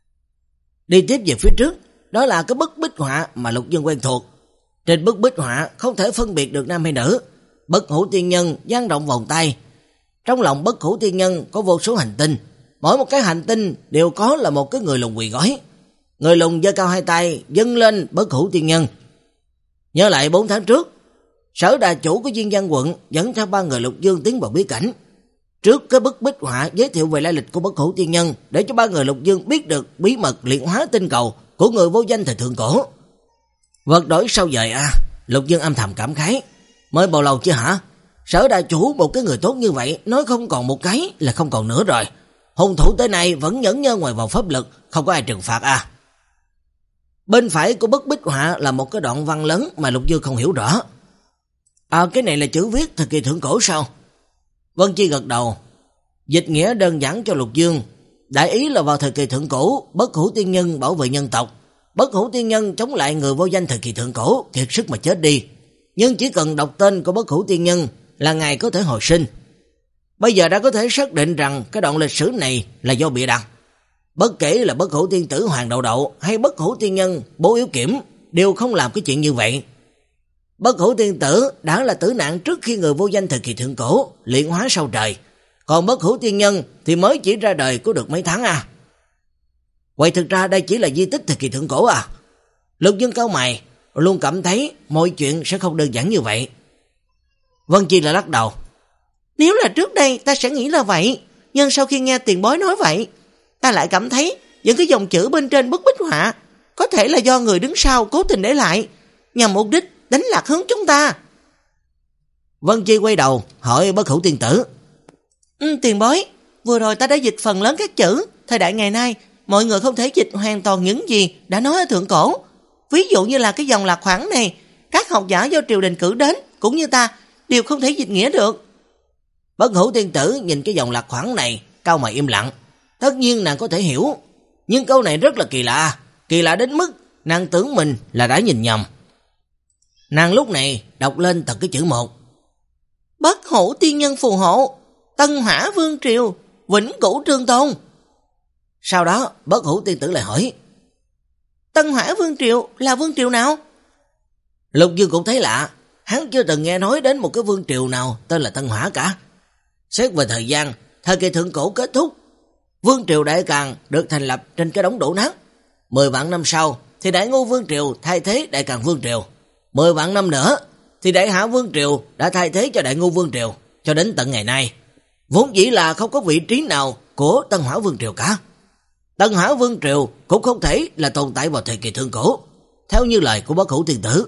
Đi tiếp về phía trước, đó là cái bức bích họa mà Lục Dương quen thuộc. Trên bức bích họa không thể phân biệt được nam hay nữ. Bất hủ tiên nhân dang động vòng tay. Trong lòng bất hủ tiên nhân có vô số hành tinh. Mỗi một cái hành tinh đều có là một cái người lùn quỳ gối. Người lùn giơ cao hai tay dâng lên bất hủ tiên nhân. Nhớ lại bốn tháng trước, Sở đà chủ của Diên Giang quận dẫn theo ba người Lục Dương tiến vào bí cảnh. Trước cái bức bích họa giới thiệu về lai lịch của bất hủ tiên nhân, để cho ba người Lục Dương biết được bí mật luyện hóa tinh cầu của người vô danh thời thượng cổ. Vật đổi sau dời à, Lục Dương âm thầm cảm khái. Mới bao lâu chứ hả? Sở đà chủ một cái người tốt như vậy, nói không còn một cái là không còn nữa rồi. Hung thủ tới nay vẫn nhẫn nhơ ngoài vào pháp lực, không có ai trừng phạt à. Bên phải của bức bích họa là một cái đoạn văn lớn mà Lục Dương không hiểu rõ. À, cái này là chữ viết thời kỳ thượng cổ sao? Vân Chi gật đầu. Dịch nghĩa đơn giản cho Lục Dương. Đại ý là vào thời kỳ thượng cổ, bất hủ tiên nhân bảo vệ nhân tộc. Bất hủ tiên nhân chống lại người vô danh thời kỳ thượng cổ, kiệt sức mà chết đi. Nhưng chỉ cần đọc tên của bất hủ tiên nhân là ngài có thể hồi sinh. Bây giờ đã có thể xác định rằng cái đoạn lịch sử này là do bịa đặt. Bất kể là bất hủ tiên tử Hoàng Đậu Đậu hay bất hủ tiên nhân Bố Yếu Kiểm đều không làm cái chuyện như vậy. Bất hủ tiên tử đã là tử nạn trước khi người vô danh thời kỳ thượng cổ luyện hóa sau trời. Còn bất hủ tiên nhân thì mới chỉ ra đời có được mấy tháng à. Vậy thực ra đây chỉ là di tích thời kỳ thượng cổ à? Lục Dương cau mày, luôn cảm thấy mọi chuyện sẽ không đơn giản như vậy. Vân Chi lại lắc đầu. Nếu là trước đây ta sẽ nghĩ là vậy, nhưng sau khi nghe tiền bối nói vậy, ta lại cảm thấy những cái dòng chữ bên trên bức bích họa có thể là do người đứng sau cố tình để lại, nhằm mục đích đánh lạc hướng chúng ta. Vân Chi quay đầu hỏi Bất Hữu tiên tử. Ừ, tiền bối, vừa rồi ta đã dịch phần lớn các chữ. Thời đại ngày nay, mọi người không thể dịch hoàn toàn những gì đã nói ở thượng cổ. Ví dụ như là cái dòng lạc khoản này, các học giả do triều đình cử đến, cũng như ta, đều không thể dịch nghĩa được. Bất Hữu tiên tử nhìn cái dòng lạc khoản này, cau mày im lặng. Tất nhiên nàng có thể hiểu, nhưng câu này rất là kỳ lạ, kỳ lạ đến mức nàng tưởng mình là đã nhìn nhầm. Nàng lúc này đọc lên từng cái chữ một. Bất Hữu tiên nhân phù hộ, Tân Hỏa Vương Triều, vĩnh cửu trường tồn. Sau đó Bất Hữu tiên tử lại hỏi, Tân Hỏa Vương Triều là vương triều nào? Lục Dương cũng thấy lạ, hắn chưa từng nghe nói đến một cái vương triều nào tên là Tân Hỏa cả. Xét về thời gian, thời kỳ thượng cổ kết thúc, vương triều Đại Càn được thành lập trên cái đống đổ nát. Mười vạn năm sau thì Đại Ngô Vương Triều thay thế Đại Càn Vương Triều. Mười vạn năm nữa thì Đại Hạ Vương Triều đã thay thế cho Đại Ngô Vương Triều. Cho đến tận ngày nay, vốn dĩ là không có vị trí nào của Tân Hỏa Vương Triều cả. Tân Hỏa Vương Triều cũng không thể là tồn tại vào thời kỳ thượng cổ, theo như lời của Bất Hữu tiên tử.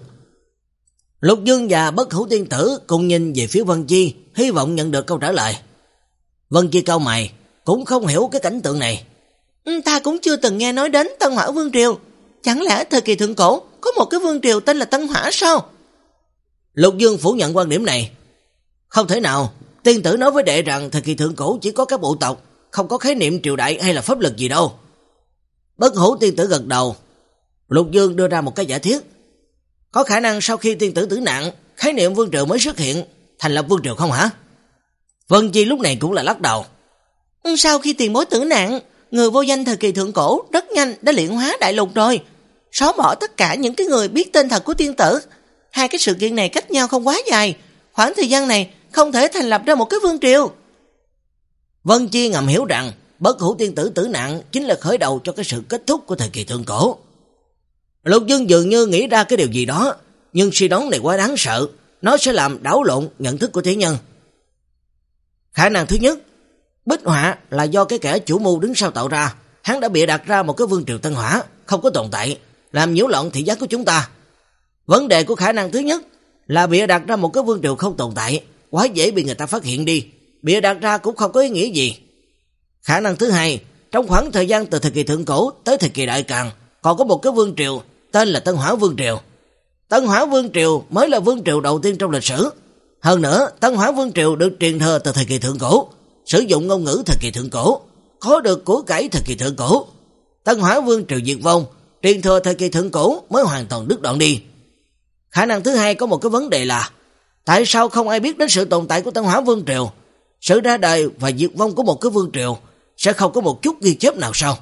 Lục Dương và Bất Hữu tiên tử cùng nhìn về phía Vân Chi, hy vọng nhận được câu trả lời. Vân Chi cau mày, cũng không hiểu cái cảnh tượng này. Ta cũng chưa từng nghe nói đến Tân Hỏa Vương Triều. Chẳng lẽ thời kỳ thượng cổ có một cái vương triều tên là Tân Hỏa sao? Lục Dương phủ nhận quan điểm này. Không thể nào, tiên tử nói với đệ rằng thời kỳ thượng cổ chỉ có các bộ tộc, không có khái niệm triều đại hay là pháp lực gì đâu. Bất Hữu tiên tử gật đầu. Lục Dương đưa ra một cái giả thiết. Có khả năng sau khi tiên tử tử nạn, khái niệm vương triều mới xuất hiện, thành lập vương triều không hả? Vân Chi lúc này cũng là lắc đầu. Sau khi tiền bối tử nạn, người vô danh thời kỳ thượng cổ rất nhanh đã luyện hóa đại lục rồi, xóa bỏ tất cả những cái người biết tên thật của tiên tử. Hai cái sự kiện này cách nhau không quá dài, khoảng thời gian này không thể thành lập ra một cái vương triều. Vân Chi ngầm hiểu rằng Bất Hữu tiên tử tử nạn chính là khởi đầu cho cái sự kết thúc của thời kỳ thượng cổ. Lục Dương dường như nghĩ ra cái điều gì đó, nhưng suy đoán này quá đáng sợ, nó sẽ làm đảo lộn nhận thức của thế nhân. Khả năng thứ nhất, bích họa là do cái kẻ chủ mưu đứng sau tạo ra, hắn đã bịa đặt ra một cái vương triều Tân Hỏa không có tồn tại, làm nhiễu loạn thị giác của chúng ta. Vấn đề của khả năng thứ nhất là bịa đặt ra một cái vương triều không tồn tại, quá dễ bị người ta phát hiện đi, bịa đặt ra cũng không có ý nghĩa gì. Khả năng thứ hai, trong khoảng thời gian từ thời kỳ thượng cổ tới thời kỳ Đại Càn, còn có một cái vương triều tên là Tân Hỏa Vương Triều. Tân Hỏa Vương Triều mới là vương triều đầu tiên trong lịch sử. Hơn nữa, Tân Hỏa Vương Triều được truyền thừa từ thời kỳ thượng cổ, sử dụng ngôn ngữ thời kỳ thượng cổ, có được của cải thời kỳ thượng cổ. Tân Hỏa Vương Triều diệt vong, truyền thừa thời kỳ thượng cổ mới hoàn toàn đứt đoạn đi. Khả năng thứ hai có một cái vấn đề là, tại sao không ai biết đến sự tồn tại của Tân Hỏa Vương Triều? Sự ra đời và diệt vong của một cái vương triều sẽ không có một chút ghi chép nào sao?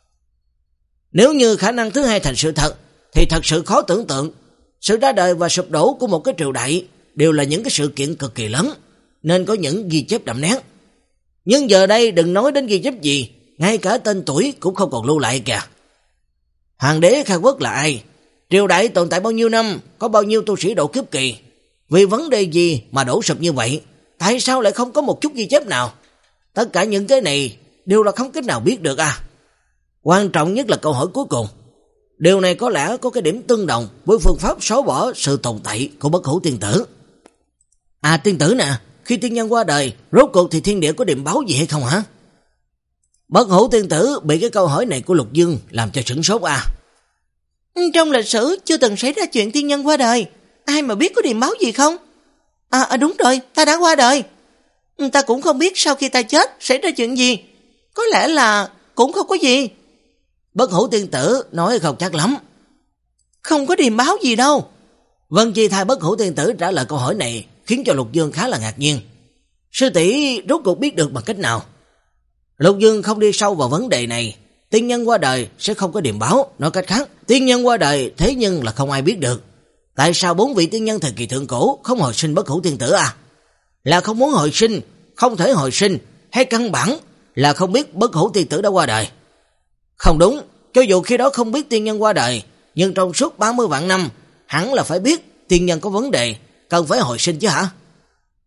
Nếu như khả năng thứ hai thành sự thật, thì thật sự khó tưởng tượng. Sự ra đời và sụp đổ của một cái triều đại đều là những cái sự kiện cực kỳ lớn, nên có những ghi chép đậm nét. Nhưng giờ đây đừng nói đến ghi chép gì, ngay cả tên tuổi cũng không còn lưu lại kìa. Hoàng đế Khai Quốc là ai? Triều đại tồn tại bao nhiêu năm? Có bao nhiêu tu sĩ độ kiếp kỳ? Vì vấn đề gì mà đổ sụp như vậy? Tại sao lại không có một chút ghi chép nào? Tất cả những cái này đều là không cách nào biết được à. Quan trọng nhất là câu hỏi cuối cùng. Điều này có lẽ có cái điểm tương đồng với phương pháp xóa bỏ sự tồn tại của Bất Hữu tiên tử. À tiên tử nè, khi tiên nhân qua đời, rốt cuộc thì thiên địa có điềm báo gì hay không hả? Bất Hữu tiên tử bị cái câu hỏi này của Lục Dương làm cho sửng sốt à. Trong lịch sử chưa từng xảy ra chuyện tiên nhân qua đời, ai mà biết có điềm báo gì không? À, à đúng rồi, ta đã qua đời. Ta cũng không biết sau khi ta chết xảy ra chuyện gì. Có lẽ là cũng không có gì. Bất Hữu tiên tử nói không chắc lắm. Không có điềm báo gì đâu. Vân Chi thay Bất Hữu tiên tử trả lời câu hỏi này, khiến cho Lục Dương khá là ngạc nhiên. Sư tỷ rốt cuộc biết được bằng cách nào? Lục Dương không đi sâu vào vấn đề này. Tiên nhân qua đời sẽ không có điềm báo. Nói cách khác, tiên nhân qua đời thế nhưng là không ai biết được. Tại sao bốn vị tiên nhân thời kỳ thượng cổ không hồi sinh Bất Hữu tiên tử à? Là không muốn hồi sinh, không thể hồi sinh, hay căn bản là không biết Bất Hữu tiên tử đã qua đời? Không đúng, cho dù khi đó không biết tiên nhân qua đời, nhưng trong suốt ba mươi vạn năm, hẳn là phải biết tiên nhân có vấn đề, cần phải hồi sinh chứ hả?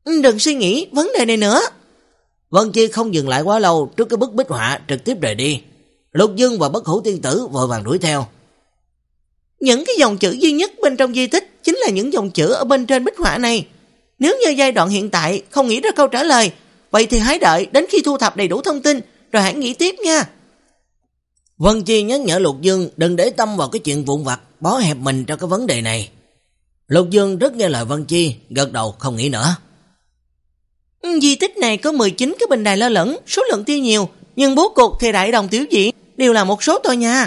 Đừng suy nghĩ vấn đề này nữa. Vân Chi không dừng lại quá lâu trước cái bức bích họa, trực tiếp rời đi. Lục Dương và Bất Hủ Tiên Tử vội vàng đuổi theo. Những cái dòng chữ duy nhất bên trong di tích chính là những dòng chữ ở bên trên bích họa này. Nếu như giai đoạn hiện tại không nghĩ ra câu trả lời, vậy thì hãy đợi đến khi thu thập đầy đủ thông tin rồi hãy nghĩ tiếp nha. Vân Chi nhắc nhở Lục Dương đừng để tâm vào cái chuyện vụn vặt, bó hẹp mình trong cái vấn đề này. Lục Dương rất nghe lời Vân Chi, gật đầu không nghĩ nữa. Di tích này có mười chín cái bình đài lơ lửng, số lượng tuy nhiều, nhưng bố cục thì đại đồng tiểu dị, đều là một số thôi nha.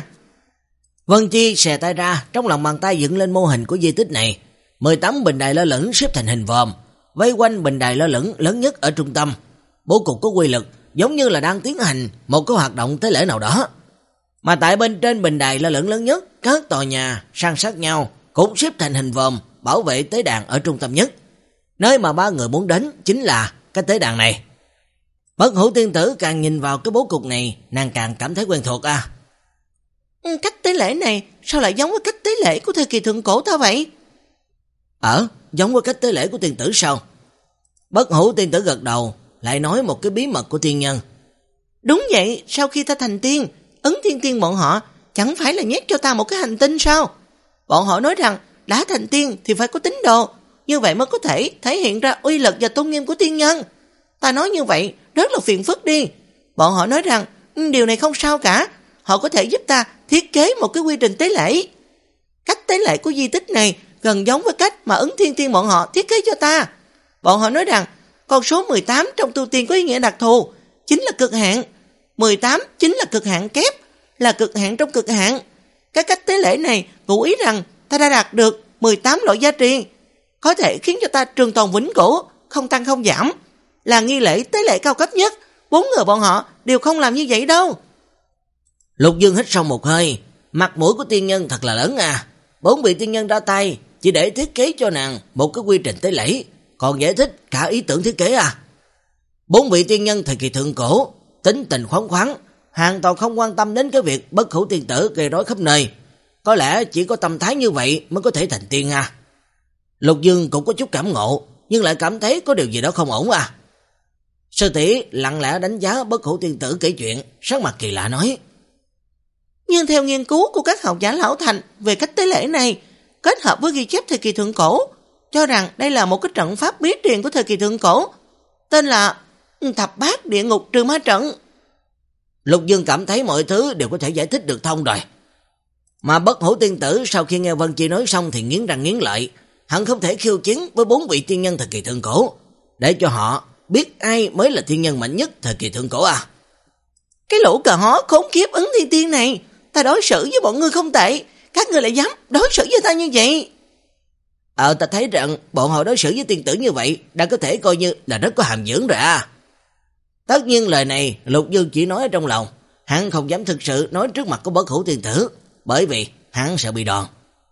Vân Chi xè tay ra, trong lòng bàn tay dựng lên mô hình của di tích này. mười tám bình đài lơ lửng xếp thành hình vòm, vây quanh bình đài lơ lửng lớn nhất ở trung tâm. Bố cục có quy lực, giống như là đang tiến hành một cái hoạt động tế lễ nào đó. Mà tại bên trên bình đài lơ lửng lớn nhất, các tòa nhà san sát nhau, cũng xếp thành hình vòm, bảo vệ tế đàn ở trung tâm nhất. Nơi mà ba người muốn đến chính là cái tế đàn này. Bất Hủ Tiên Tử càng nhìn vào cái bố cục này, nàng càng cảm thấy quen thuộc à. Cách tế lễ này sao lại giống với cách tế lễ của thời kỳ thượng cổ ta vậy? Ờ, giống với cách tế lễ của tiên tử sao? Bất Hủ Tiên Tử gật đầu, lại nói một cái bí mật của tiên nhân. Đúng vậy, sau khi ta thành tiên, Ấn Thiên Tiên bọn họ chẳng phải là nhét cho ta một cái hành tinh sao? Bọn họ nói rằng đã thành tiên thì phải có tín đồ, như vậy mới có thể thể hiện ra uy lực và tôn nghiêm của tiên nhân. Ta nói như vậy rất là phiền phức đi. Bọn họ nói rằng điều này không sao cả, họ có thể giúp ta thiết kế một cái quy trình tế lễ. Cách tế lễ của di tích này gần giống với cách mà Ấn Thiên Tiên bọn họ thiết kế cho ta. Bọn họ nói rằng con số mười tám trong tu tiên có ý nghĩa đặc thù, chính là cực hạn. mười tám chính là cực hạn kép, là cực hạn trong cực hạn. Cái cách tế lễ này ngụ ý rằng ta đã đạt được mười tám loại gia trì, có thể khiến cho ta trường tồn vĩnh cửu, không tăng không giảm. Là nghi lễ tế lễ cao cấp nhất, bốn người bọn họ đều không làm như vậy đâu. Lục Dương hít sâu một hơi, mặt mũi của tiên nhân thật là lớn à. Bốn vị tiên nhân ra tay chỉ để thiết kế cho nàng một cái quy trình tế lễ, còn giải thích cả ý tưởng thiết kế à. Bốn vị tiên nhân thời kỳ thượng cổ, tính tình khoáng khoáng, hoàn toàn không quan tâm đến cái việc Bất Hủ Tiên Tử gây rối khắp nơi. Có lẽ chỉ có tâm thái như vậy mới có thể thành tiên à. Lục Dương cũng có chút cảm ngộ, nhưng lại cảm thấy có điều gì đó không ổn à. Sư tỷ lặng lẽ đánh giá Bất Hủ Tiên Tử kể chuyện, sắc mặt kỳ lạ nói. Nhưng theo nghiên cứu của các học giả lão thành về cách tế lễ này, kết hợp với ghi chép thời kỳ thượng cổ, cho rằng đây là một cái trận pháp bí truyền của thời kỳ thượng cổ, tên là Thập Bát Địa Ngục Trừ Ma Trận. Lục Dương cảm thấy mọi thứ đều có thể giải thích được thông rồi. Mà Bất Hủ Tiên Tử sau khi nghe Vân Chi nói xong thì nghiến răng nghiến lợi, hắn không thể khiêu chiến với bốn vị tiên nhân thời kỳ thượng cổ, để cho họ biết ai mới là tiên nhân mạnh nhất thời kỳ thượng cổ à. Cái lũ cờ hó khốn kiếp Ấn Thiên Tiên này, ta đối xử với bọn ngươi không tệ, các ngươi lại dám đối xử với ta như vậy. Ờ, ta thấy rằng bọn họ đối xử với tiên tử như vậy đã có thể coi như là rất có hàm dưỡng rồi à. Tất nhiên lời này Lục Dương chỉ nói ở trong lòng, hắn không dám thực sự nói trước mặt của Bất Hủ Tiên Tử, bởi vì hắn sợ bị đòn.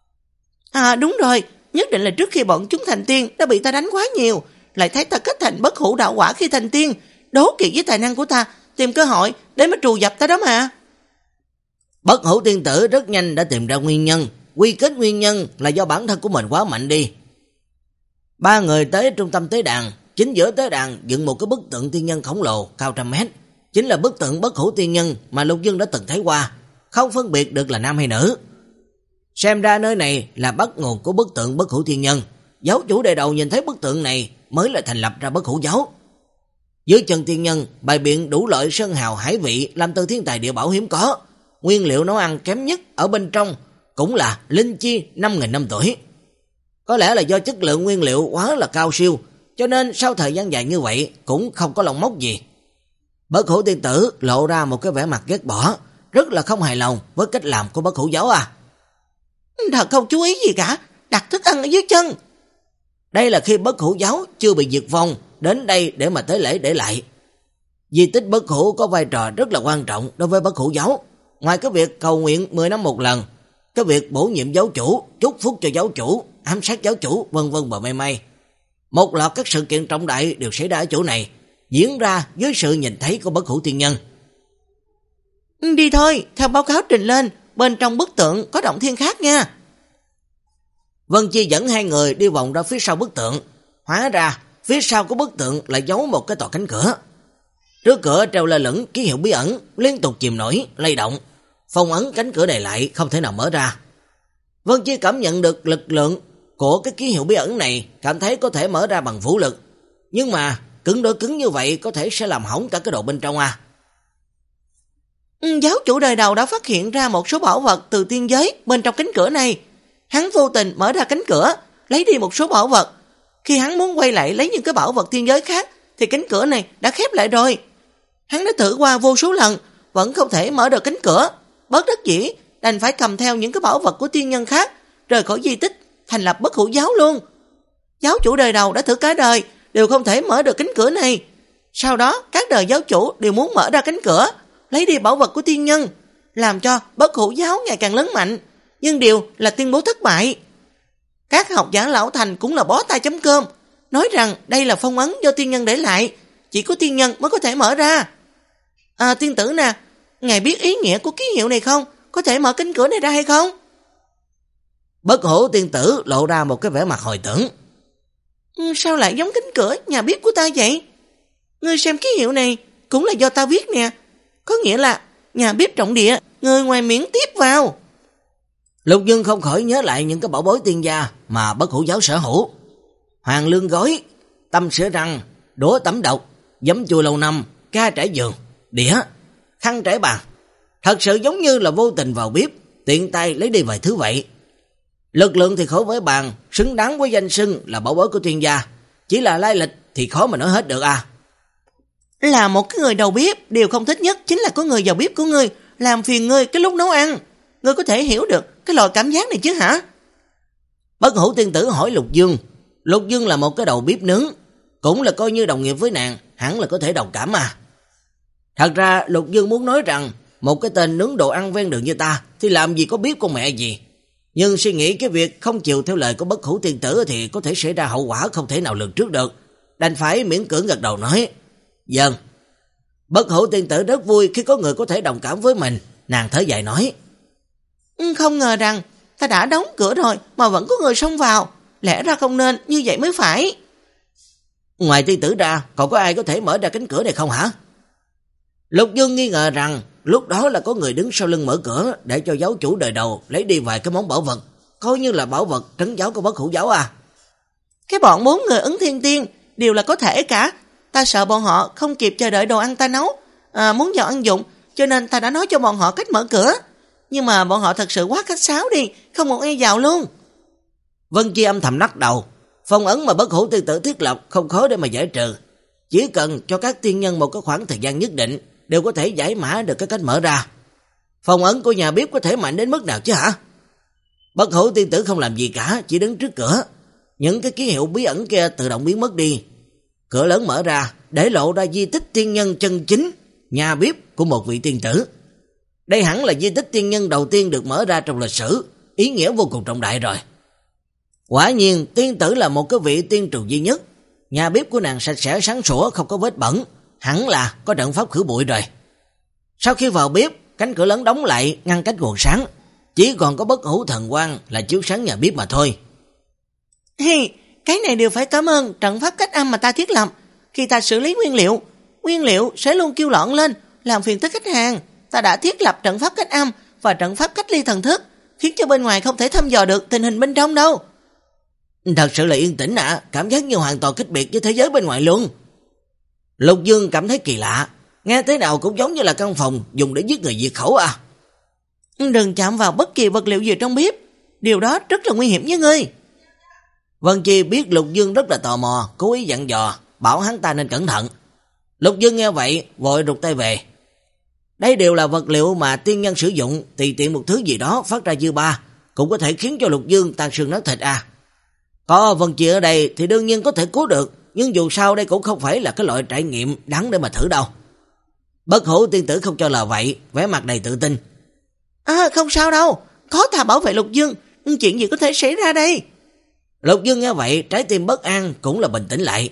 À đúng rồi, nhất định là trước khi bọn chúng thành tiên đã bị ta đánh quá nhiều, lại thấy ta kết thành bất hủ đạo quả khi thành tiên, đố kỵ với tài năng của ta, tìm cơ hội để mà trù dập ta đó mà. Bất Hủ Tiên Tử rất nhanh đã tìm ra nguyên nhân, quy kết nguyên nhân là do bản thân của mình quá mạnh đi. Ba người tới trung tâm tế đàn, chính giữa tế đàn dựng một cái bức tượng tiên nhân khổng lồ cao trăm mét, chính là bức tượng Bất Hủ Tiên Nhân mà Lục Dương đã từng thấy qua, không phân biệt được là nam hay nữ. Xem ra nơi này là bắt nguồn của bức tượng Bất Hủ Tiên Nhân, giáo chủ đời đầu nhìn thấy bức tượng này mới là thành lập ra Bất Hủ giáo. Dưới chân tiên nhân bày biện đủ loại sơn hào hải vị làm từ thiên tài địa bảo hiếm có, nguyên liệu nấu ăn kém nhất ở bên trong cũng là linh chi năm nghìn năm tuổi. Có lẽ là do chất lượng nguyên liệu quá là cao siêu, cho nên sau thời gian dài như vậy cũng không có lông mốc gì. Bất Hủ Tiên Tử lộ ra một cái vẻ mặt ghét bỏ, rất là không hài lòng với cách làm của Bất Hủ giáo à. Thật không chú ý gì cả, đặt thức ăn ở dưới chân. Đây là khi Bất Hủ giáo chưa bị diệt vong, đến đây để mà tế lễ để lại. Di tích Bất Hủ có vai trò rất là quan trọng đối với Bất Hủ giáo. Ngoài cái việc cầu nguyện mười năm một lần, cái việc bổ nhiệm giáo chủ, chúc phúc cho giáo chủ, ám sát giáo chủ, vân vân và mây mây. Một loạt các sự kiện trọng đại đều xảy ra ở chỗ này, diễn ra dưới sự nhìn thấy của Bất Hủ Tiên Nhân. Đi thôi, theo báo cáo trình lên, bên trong bức tượng có động thiên khác nha. Vân Chi dẫn hai người đi vòng ra phía sau bức tượng. Hóa ra, phía sau của bức tượng lại giấu một cái tòa cánh cửa. Trước cửa treo lơ lửng ký hiệu bí ẩn, liên tục chìm nổi, lay động, phong ấn cánh cửa này lại không thể nào mở ra. Vân Chi cảm nhận được lực lượng của cái ký hiệu bí ẩn này, cảm thấy có thể mở ra bằng vũ lực. Nhưng mà cứng đối cứng như vậy có thể sẽ làm hỏng cả cái đồ bên trong à. Giáo chủ đời đầu đã phát hiện ra một số bảo vật từ tiên giới bên trong cánh cửa này. Hắn vô tình mở ra cánh cửa, lấy đi một số bảo vật. Khi hắn muốn quay lại lấy những cái bảo vật tiên giới khác thì cánh cửa này đã khép lại rồi. Hắn đã thử qua vô số lần, vẫn không thể mở được cánh cửa. Bất đắc dĩ đành phải cầm theo những cái bảo vật của tiên nhân khác, rời khỏi di tích, thành lập Bất Hủ giáo luôn. Giáo chủ đời đầu đã thử cả đời, đều không thể mở được cánh cửa này. Sau đó các đời giáo chủ đều muốn mở ra cánh cửa, lấy đi bảo vật của tiên nhân, làm cho Bất Hủ giáo ngày càng lớn mạnh, nhưng điều là tuyên bố thất bại. Các học giả lão thành cũng là bó tay chấm cơm, nói rằng đây là phong ấn do tiên nhân để lại, chỉ có tiên nhân mới có thể mở ra. À, tiên tử nè, ngài biết ý nghĩa của ký hiệu này không? Có thể mở cánh cửa này ra hay không? Bất Hủ tiên tử lộ ra một cái vẻ mặt hồi tưởng. Ừ, sao lại giống cánh cửa nhà bếp của ta vậy? Ngươi xem ký hiệu này cũng là do ta viết nè, có nghĩa là nhà bếp trọng địa, người ngoài miệng tiếp vào. Lục Dương không khỏi nhớ lại những cái bảo bối tiên gia mà Bất Hủ giáo sở hữu. Hoàng lương gói, tâm sữa răng, đũa tẩm độc, giấm chua lâu năm, ca trải giường, đĩa, khăn trải bàn. Thật sự giống như là vô tình vào bếp, tiện tay lấy đi vài thứ vậy. Lực lượng thì khổ với bàn, xứng đáng với danh xưng là bảo bối của tiên gia. Chỉ là lai lịch thì khó mà nói hết được à. Là một cái người đầu bếp, điều không thích nhất chính là có người vào bếp của ngươi làm phiền ngươi cái lúc nấu ăn. Ngươi có thể hiểu được cái loại cảm giác này chứ hả? Bất Hủ tiên tử hỏi Lục Dương. Lục Dương là một cái đầu bếp nướng, cũng là coi như đồng nghiệp với nàng, hẳn là có thể đồng cảm mà. Thật ra Lục Dương muốn nói rằng một cái tên nướng đồ ăn ven đường như ta thì làm gì có bếp con mẹ gì. Nhưng suy nghĩ cái việc không chịu theo lời của Bất Hủ tiên tử thì có thể xảy ra hậu quả không thể nào lường trước được. Đành phải miễn cưỡng gật đầu nói vâng. Bất Hủ tiên tử rất vui khi có người có thể đồng cảm với mình. Nàng thở dài nói, không ngờ rằng ta đã đóng cửa rồi mà vẫn có người xông vào, lẽ ra không nên như vậy mới phải. Ngoài tiên tử ra còn có ai có thể mở ra cánh cửa này không hả? Lục Dương nghi ngờ rằng lúc đó là có người đứng sau lưng mở cửa để cho giáo chủ đời đầu lấy đi vài cái món bảo vật, coi như là bảo vật trấn giáo của Bất Hủ giáo à. Cái bọn bốn người ứng thiên tiên đều là có thể cả. Ta sợ bọn họ không kịp chờ đợi đồ ăn ta nấu, à, muốn vào ăn dụng, cho nên ta đã nói cho bọn họ cách mở cửa. Nhưng mà bọn họ thật sự quá khách sáo đi, không một ai vào luôn. Vân Chi âm thầm lắc đầu. Phong ấn mà Bất Hủ tiên tử thiết lập không khó để mà giải trừ. Chỉ cần cho các tiên nhân một cái khoảng thời gian nhất định đều có thể giải mã được cái cách mở ra. Phong ấn của nhà bếp có thể mạnh đến mức nào chứ hả? Bất Hủ tiên tử không làm gì cả, chỉ đứng trước cửa. Những cái ký hiệu bí ẩn kia tự động biến mất đi. Cửa lớn mở ra, để lộ ra di tích tiên nhân chân chính, nhà bếp của một vị tiên tử. Đây hẳn là di tích tiên nhân đầu tiên được mở ra trong lịch sử, ý nghĩa vô cùng trọng đại rồi. Quả nhiên, tiên tử là một cái vị tiên trù duy nhất. Nhà bếp của nàng sạch sẽ sáng sủa, không có vết bẩn, hẳn là có trận pháp khử bụi rồi. Sau khi vào bếp, cánh cửa lớn đóng lại, ngăn cách nguồn sáng. Chỉ còn có Bất Hủ thần quang là chiếu sáng nhà bếp mà thôi. Hey, cái này đều phải cảm ơn trận pháp cách âm mà ta thiết lập. Khi ta xử lý nguyên liệu, nguyên liệu sẽ luôn kêu loạn lên, làm phiền tới khách hàng. Ta đã thiết lập trận pháp cách âm và trận pháp cách ly thần thức, khiến cho bên ngoài không thể thăm dò được tình hình bên trong đâu. Thật sự là yên tĩnh ạ, à, cảm giác như hoàn toàn cách biệt với thế giới bên ngoài luôn. Lục Dương cảm thấy kỳ lạ, nghe thế nào cũng giống như là căn phòng dùng để giết người diệt khẩu à. Đừng chạm vào bất kỳ vật liệu gì trong bếp, điều đó rất là nguy hiểm với ngươi. Vân Chi biết Lục Dương rất là tò mò, cố ý dặn dò, bảo hắn ta nên cẩn thận. Lục Dương nghe vậy, vội rụt tay về. Đây đều là vật liệu mà tiên nhân sử dụng, tùy tiện một thứ gì đó phát ra dư ba, cũng có thể khiến cho Lục Dương tan xương nát thịt à. Có Vân Chi ở đây thì đương nhiên có thể cứu được, nhưng dù sao đây cũng không phải là cái loại trải nghiệm đáng để mà thử đâu. Bất Hủ tiên tử không cho là vậy, vẻ mặt đầy tự tin. À, không sao đâu, có ta bảo vệ Lục Dương, chuyện gì có thể xảy ra đây? Lục Dương nghe vậy, trái tim bất an cũng là bình tĩnh lại.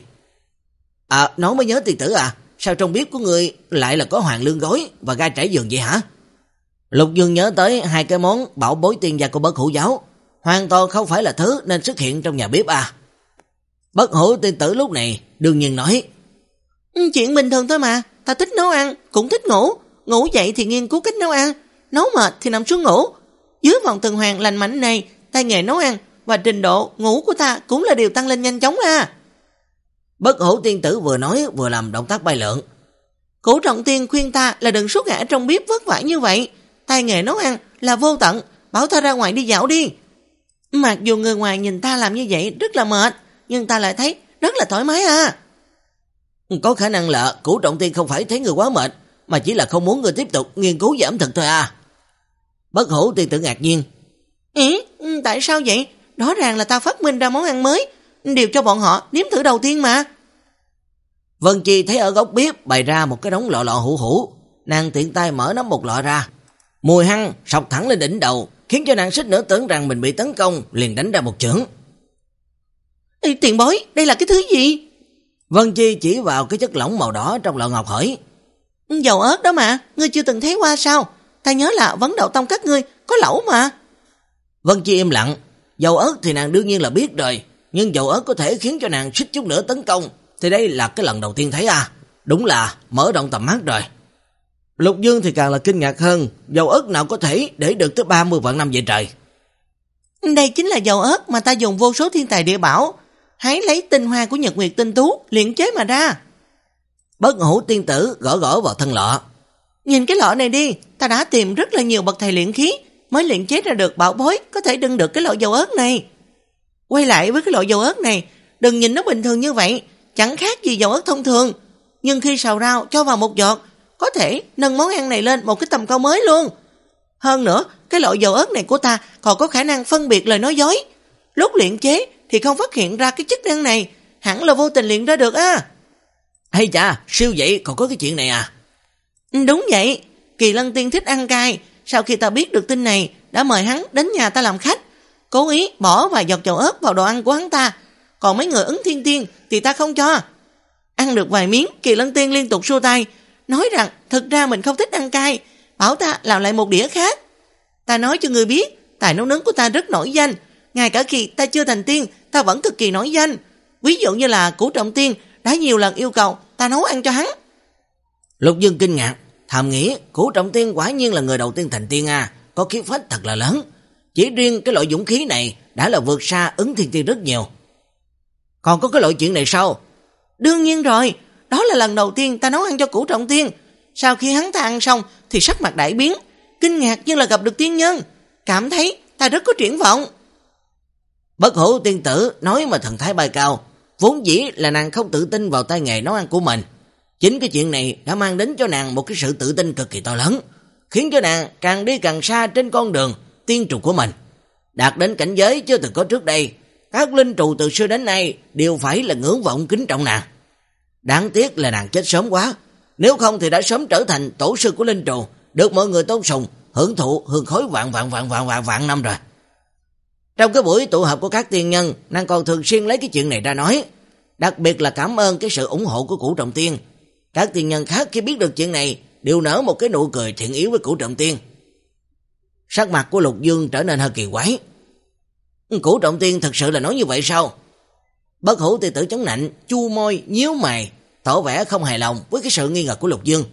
À, nói mới nhớ tiên tử à, sao trong bếp của người lại là có hoàng lương gói và gai trải giường vậy hả? Lục Dương nhớ tới hai cái món bảo bối tiên gia của Bất Hủ giáo, hoàn toàn không phải là thứ nên xuất hiện trong nhà bếp à. Bất Hủ tiên tử lúc này đương nhiên nói, chuyện bình thường thôi mà, ta thích nấu ăn, cũng thích ngủ, ngủ dậy thì nghiên cứu cách nấu ăn, nấu mệt thì nằm xuống ngủ. Dưới vòng tuần hoàn lành mạnh này, tay nghề nấu ăn và trình độ ngủ của ta cũng là điều tăng lên nhanh chóng à. Bất Hủ tiên tử vừa nói vừa làm động tác bay lượn. Cửu Trọng Tiên khuyên ta là đừng suốt ngày trong bếp vất vả như vậy, tay nghề nấu ăn là vô tận, bảo ta ra ngoài đi dạo đi. Mặc dù người ngoài nhìn ta làm như vậy rất là mệt, nhưng ta lại thấy rất là thoải mái à. Có khả năng là Cửu Trọng Tiên không phải thấy người quá mệt, mà chỉ là không muốn người tiếp tục nghiên cứu về ẩm thực thôi à. Bất Hủ tiên tử ngạc nhiên. Ý, tại sao vậy? Rõ ràng là ta phát minh ra món ăn mới, đều cho bọn họ nếm thử đầu tiên mà. Vân Chi thấy ở góc bếp bày ra một cái đống lọ lọ hũ hũ, nàng tiện tay mở nắp một lọ ra. Mùi hăng sọc thẳng lên đỉnh đầu, khiến cho nàng suýt nữa tưởng rằng mình bị tấn công, liền đánh ra một chưởng. Ê, tiền bối, đây là cái thứ gì? Vân Chi chỉ vào cái chất lỏng màu đỏ trong lọ ngọc hỏi. Dầu ớt đó mà, ngươi chưa từng thấy qua sao? Ta nhớ là Vấn Đậu Tông các ngươi có lẩu mà. Vân Chi im lặng. Dầu ớt thì nàng đương nhiên là biết rồi, nhưng dầu ớt có thể khiến cho nàng suýt chút nữa tấn công, thì đây là cái lần đầu tiên thấy à. Đúng là mở rộng tầm mắt rồi. Lục Dương thì càng là kinh ngạc hơn, dầu ớt nào có thể để được tới ba mươi vạn năm vậy trời. Đây chính là dầu ớt mà ta dùng vô số thiên tài địa bảo, hãy lấy tinh hoa của Nhật Nguyệt tinh tú luyện chế mà ra. Bất Hủ tiên tử gõ gõ vào thân lọ. Nhìn cái lọ này đi, ta đã tìm rất là nhiều bậc thầy luyện khí mới luyện chế ra được bảo bối có thể đựng được cái lọ dầu ớt này. Quay lại với cái lọ dầu ớt này, đừng nhìn nó bình thường như vậy, chẳng khác gì dầu ớt thông thường, nhưng khi xào rau cho vào một giọt, có thể nâng món ăn này lên một cái tầm cao mới luôn. Hơn nữa, cái lọ dầu ớt này của ta còn có khả năng phân biệt lời nói dối. Lúc luyện chế thì không phát hiện ra cái chức năng này, hẳn là vô tình luyện ra được á. Hay chà, siêu vậy còn có cái chuyện này à? Đúng vậy, Kỳ Lân Tiên thích ăn cay, sau khi ta biết được tin này, đã mời hắn đến nhà ta làm khách, cố ý bỏ vài giọt dầu ớt vào đồ ăn của hắn ta, còn mấy người Ứng Thiên Tiên thì ta không cho. Ăn được vài miếng, Kỳ Lân Tiên liên tục xua tay, nói rằng thực ra mình không thích ăn cay, bảo ta làm lại một đĩa khác. Ta nói cho người biết, tài nấu nướng của ta rất nổi danh, ngay cả khi ta chưa thành tiên, ta vẫn cực kỳ nổi danh. Ví dụ như là Cửu Trọng Tiên đã nhiều lần yêu cầu ta nấu ăn cho hắn. Lục Dương kinh ngạc, thầm nghĩ Cửu Trọng Tiên quả nhiên là người đầu tiên thành tiên à, có khí phách thật là lớn. Chỉ riêng cái loại dũng khí này đã là vượt xa Ứng Thiên Tiên rất nhiều. Còn có cái loại chuyện này sao? Đương nhiên rồi, đó là lần đầu tiên ta nấu ăn cho Cửu Trọng Tiên. Sau khi hắn ta ăn xong thì sắc mặt đại biến, kinh ngạc như là gặp được tiên nhân, cảm thấy ta rất có triển vọng. Bất Hủ tiên tử nói mà thần thái bay cao, vốn dĩ là nàng không tự tin vào tay nghề nấu ăn của mình. Chính cái chuyện này đã mang đến cho nàng một cái sự tự tin cực kỳ to lớn, khiến cho nàng càng đi càng xa trên con đường tiên trù của mình, đạt đến cảnh giới chưa từng có trước đây. Các linh trù từ xưa đến nay đều phải là ngưỡng vọng kính trọng nàng. Đáng tiếc là nàng chết sớm quá, nếu không thì đã sớm trở thành tổ sư của linh trù, được mọi người tôn sùng, hưởng thụ hương khói vạn vạn vạn vạn vạn vạn năm rồi. Trong cái buổi tụ họp của các tiên nhân, nàng còn thường xuyên lấy cái chuyện này ra nói, đặc biệt là cảm ơn cái sự ủng hộ của Cửu Trọng Tiên. Các tiên nhân khác khi biết được chuyện này đều nở một cái nụ cười thiện yếu với Cửu Trọng Tiên. Sắc mặt của Lục Dương trở nên hơi kỳ quái. Cửu Trọng Tiên thật sự là nói như vậy sao? Bất Hủ tiên tử chống nạnh, chu môi, nhíu mày, tỏ vẻ không hài lòng với cái sự nghi ngờ của Lục Dương.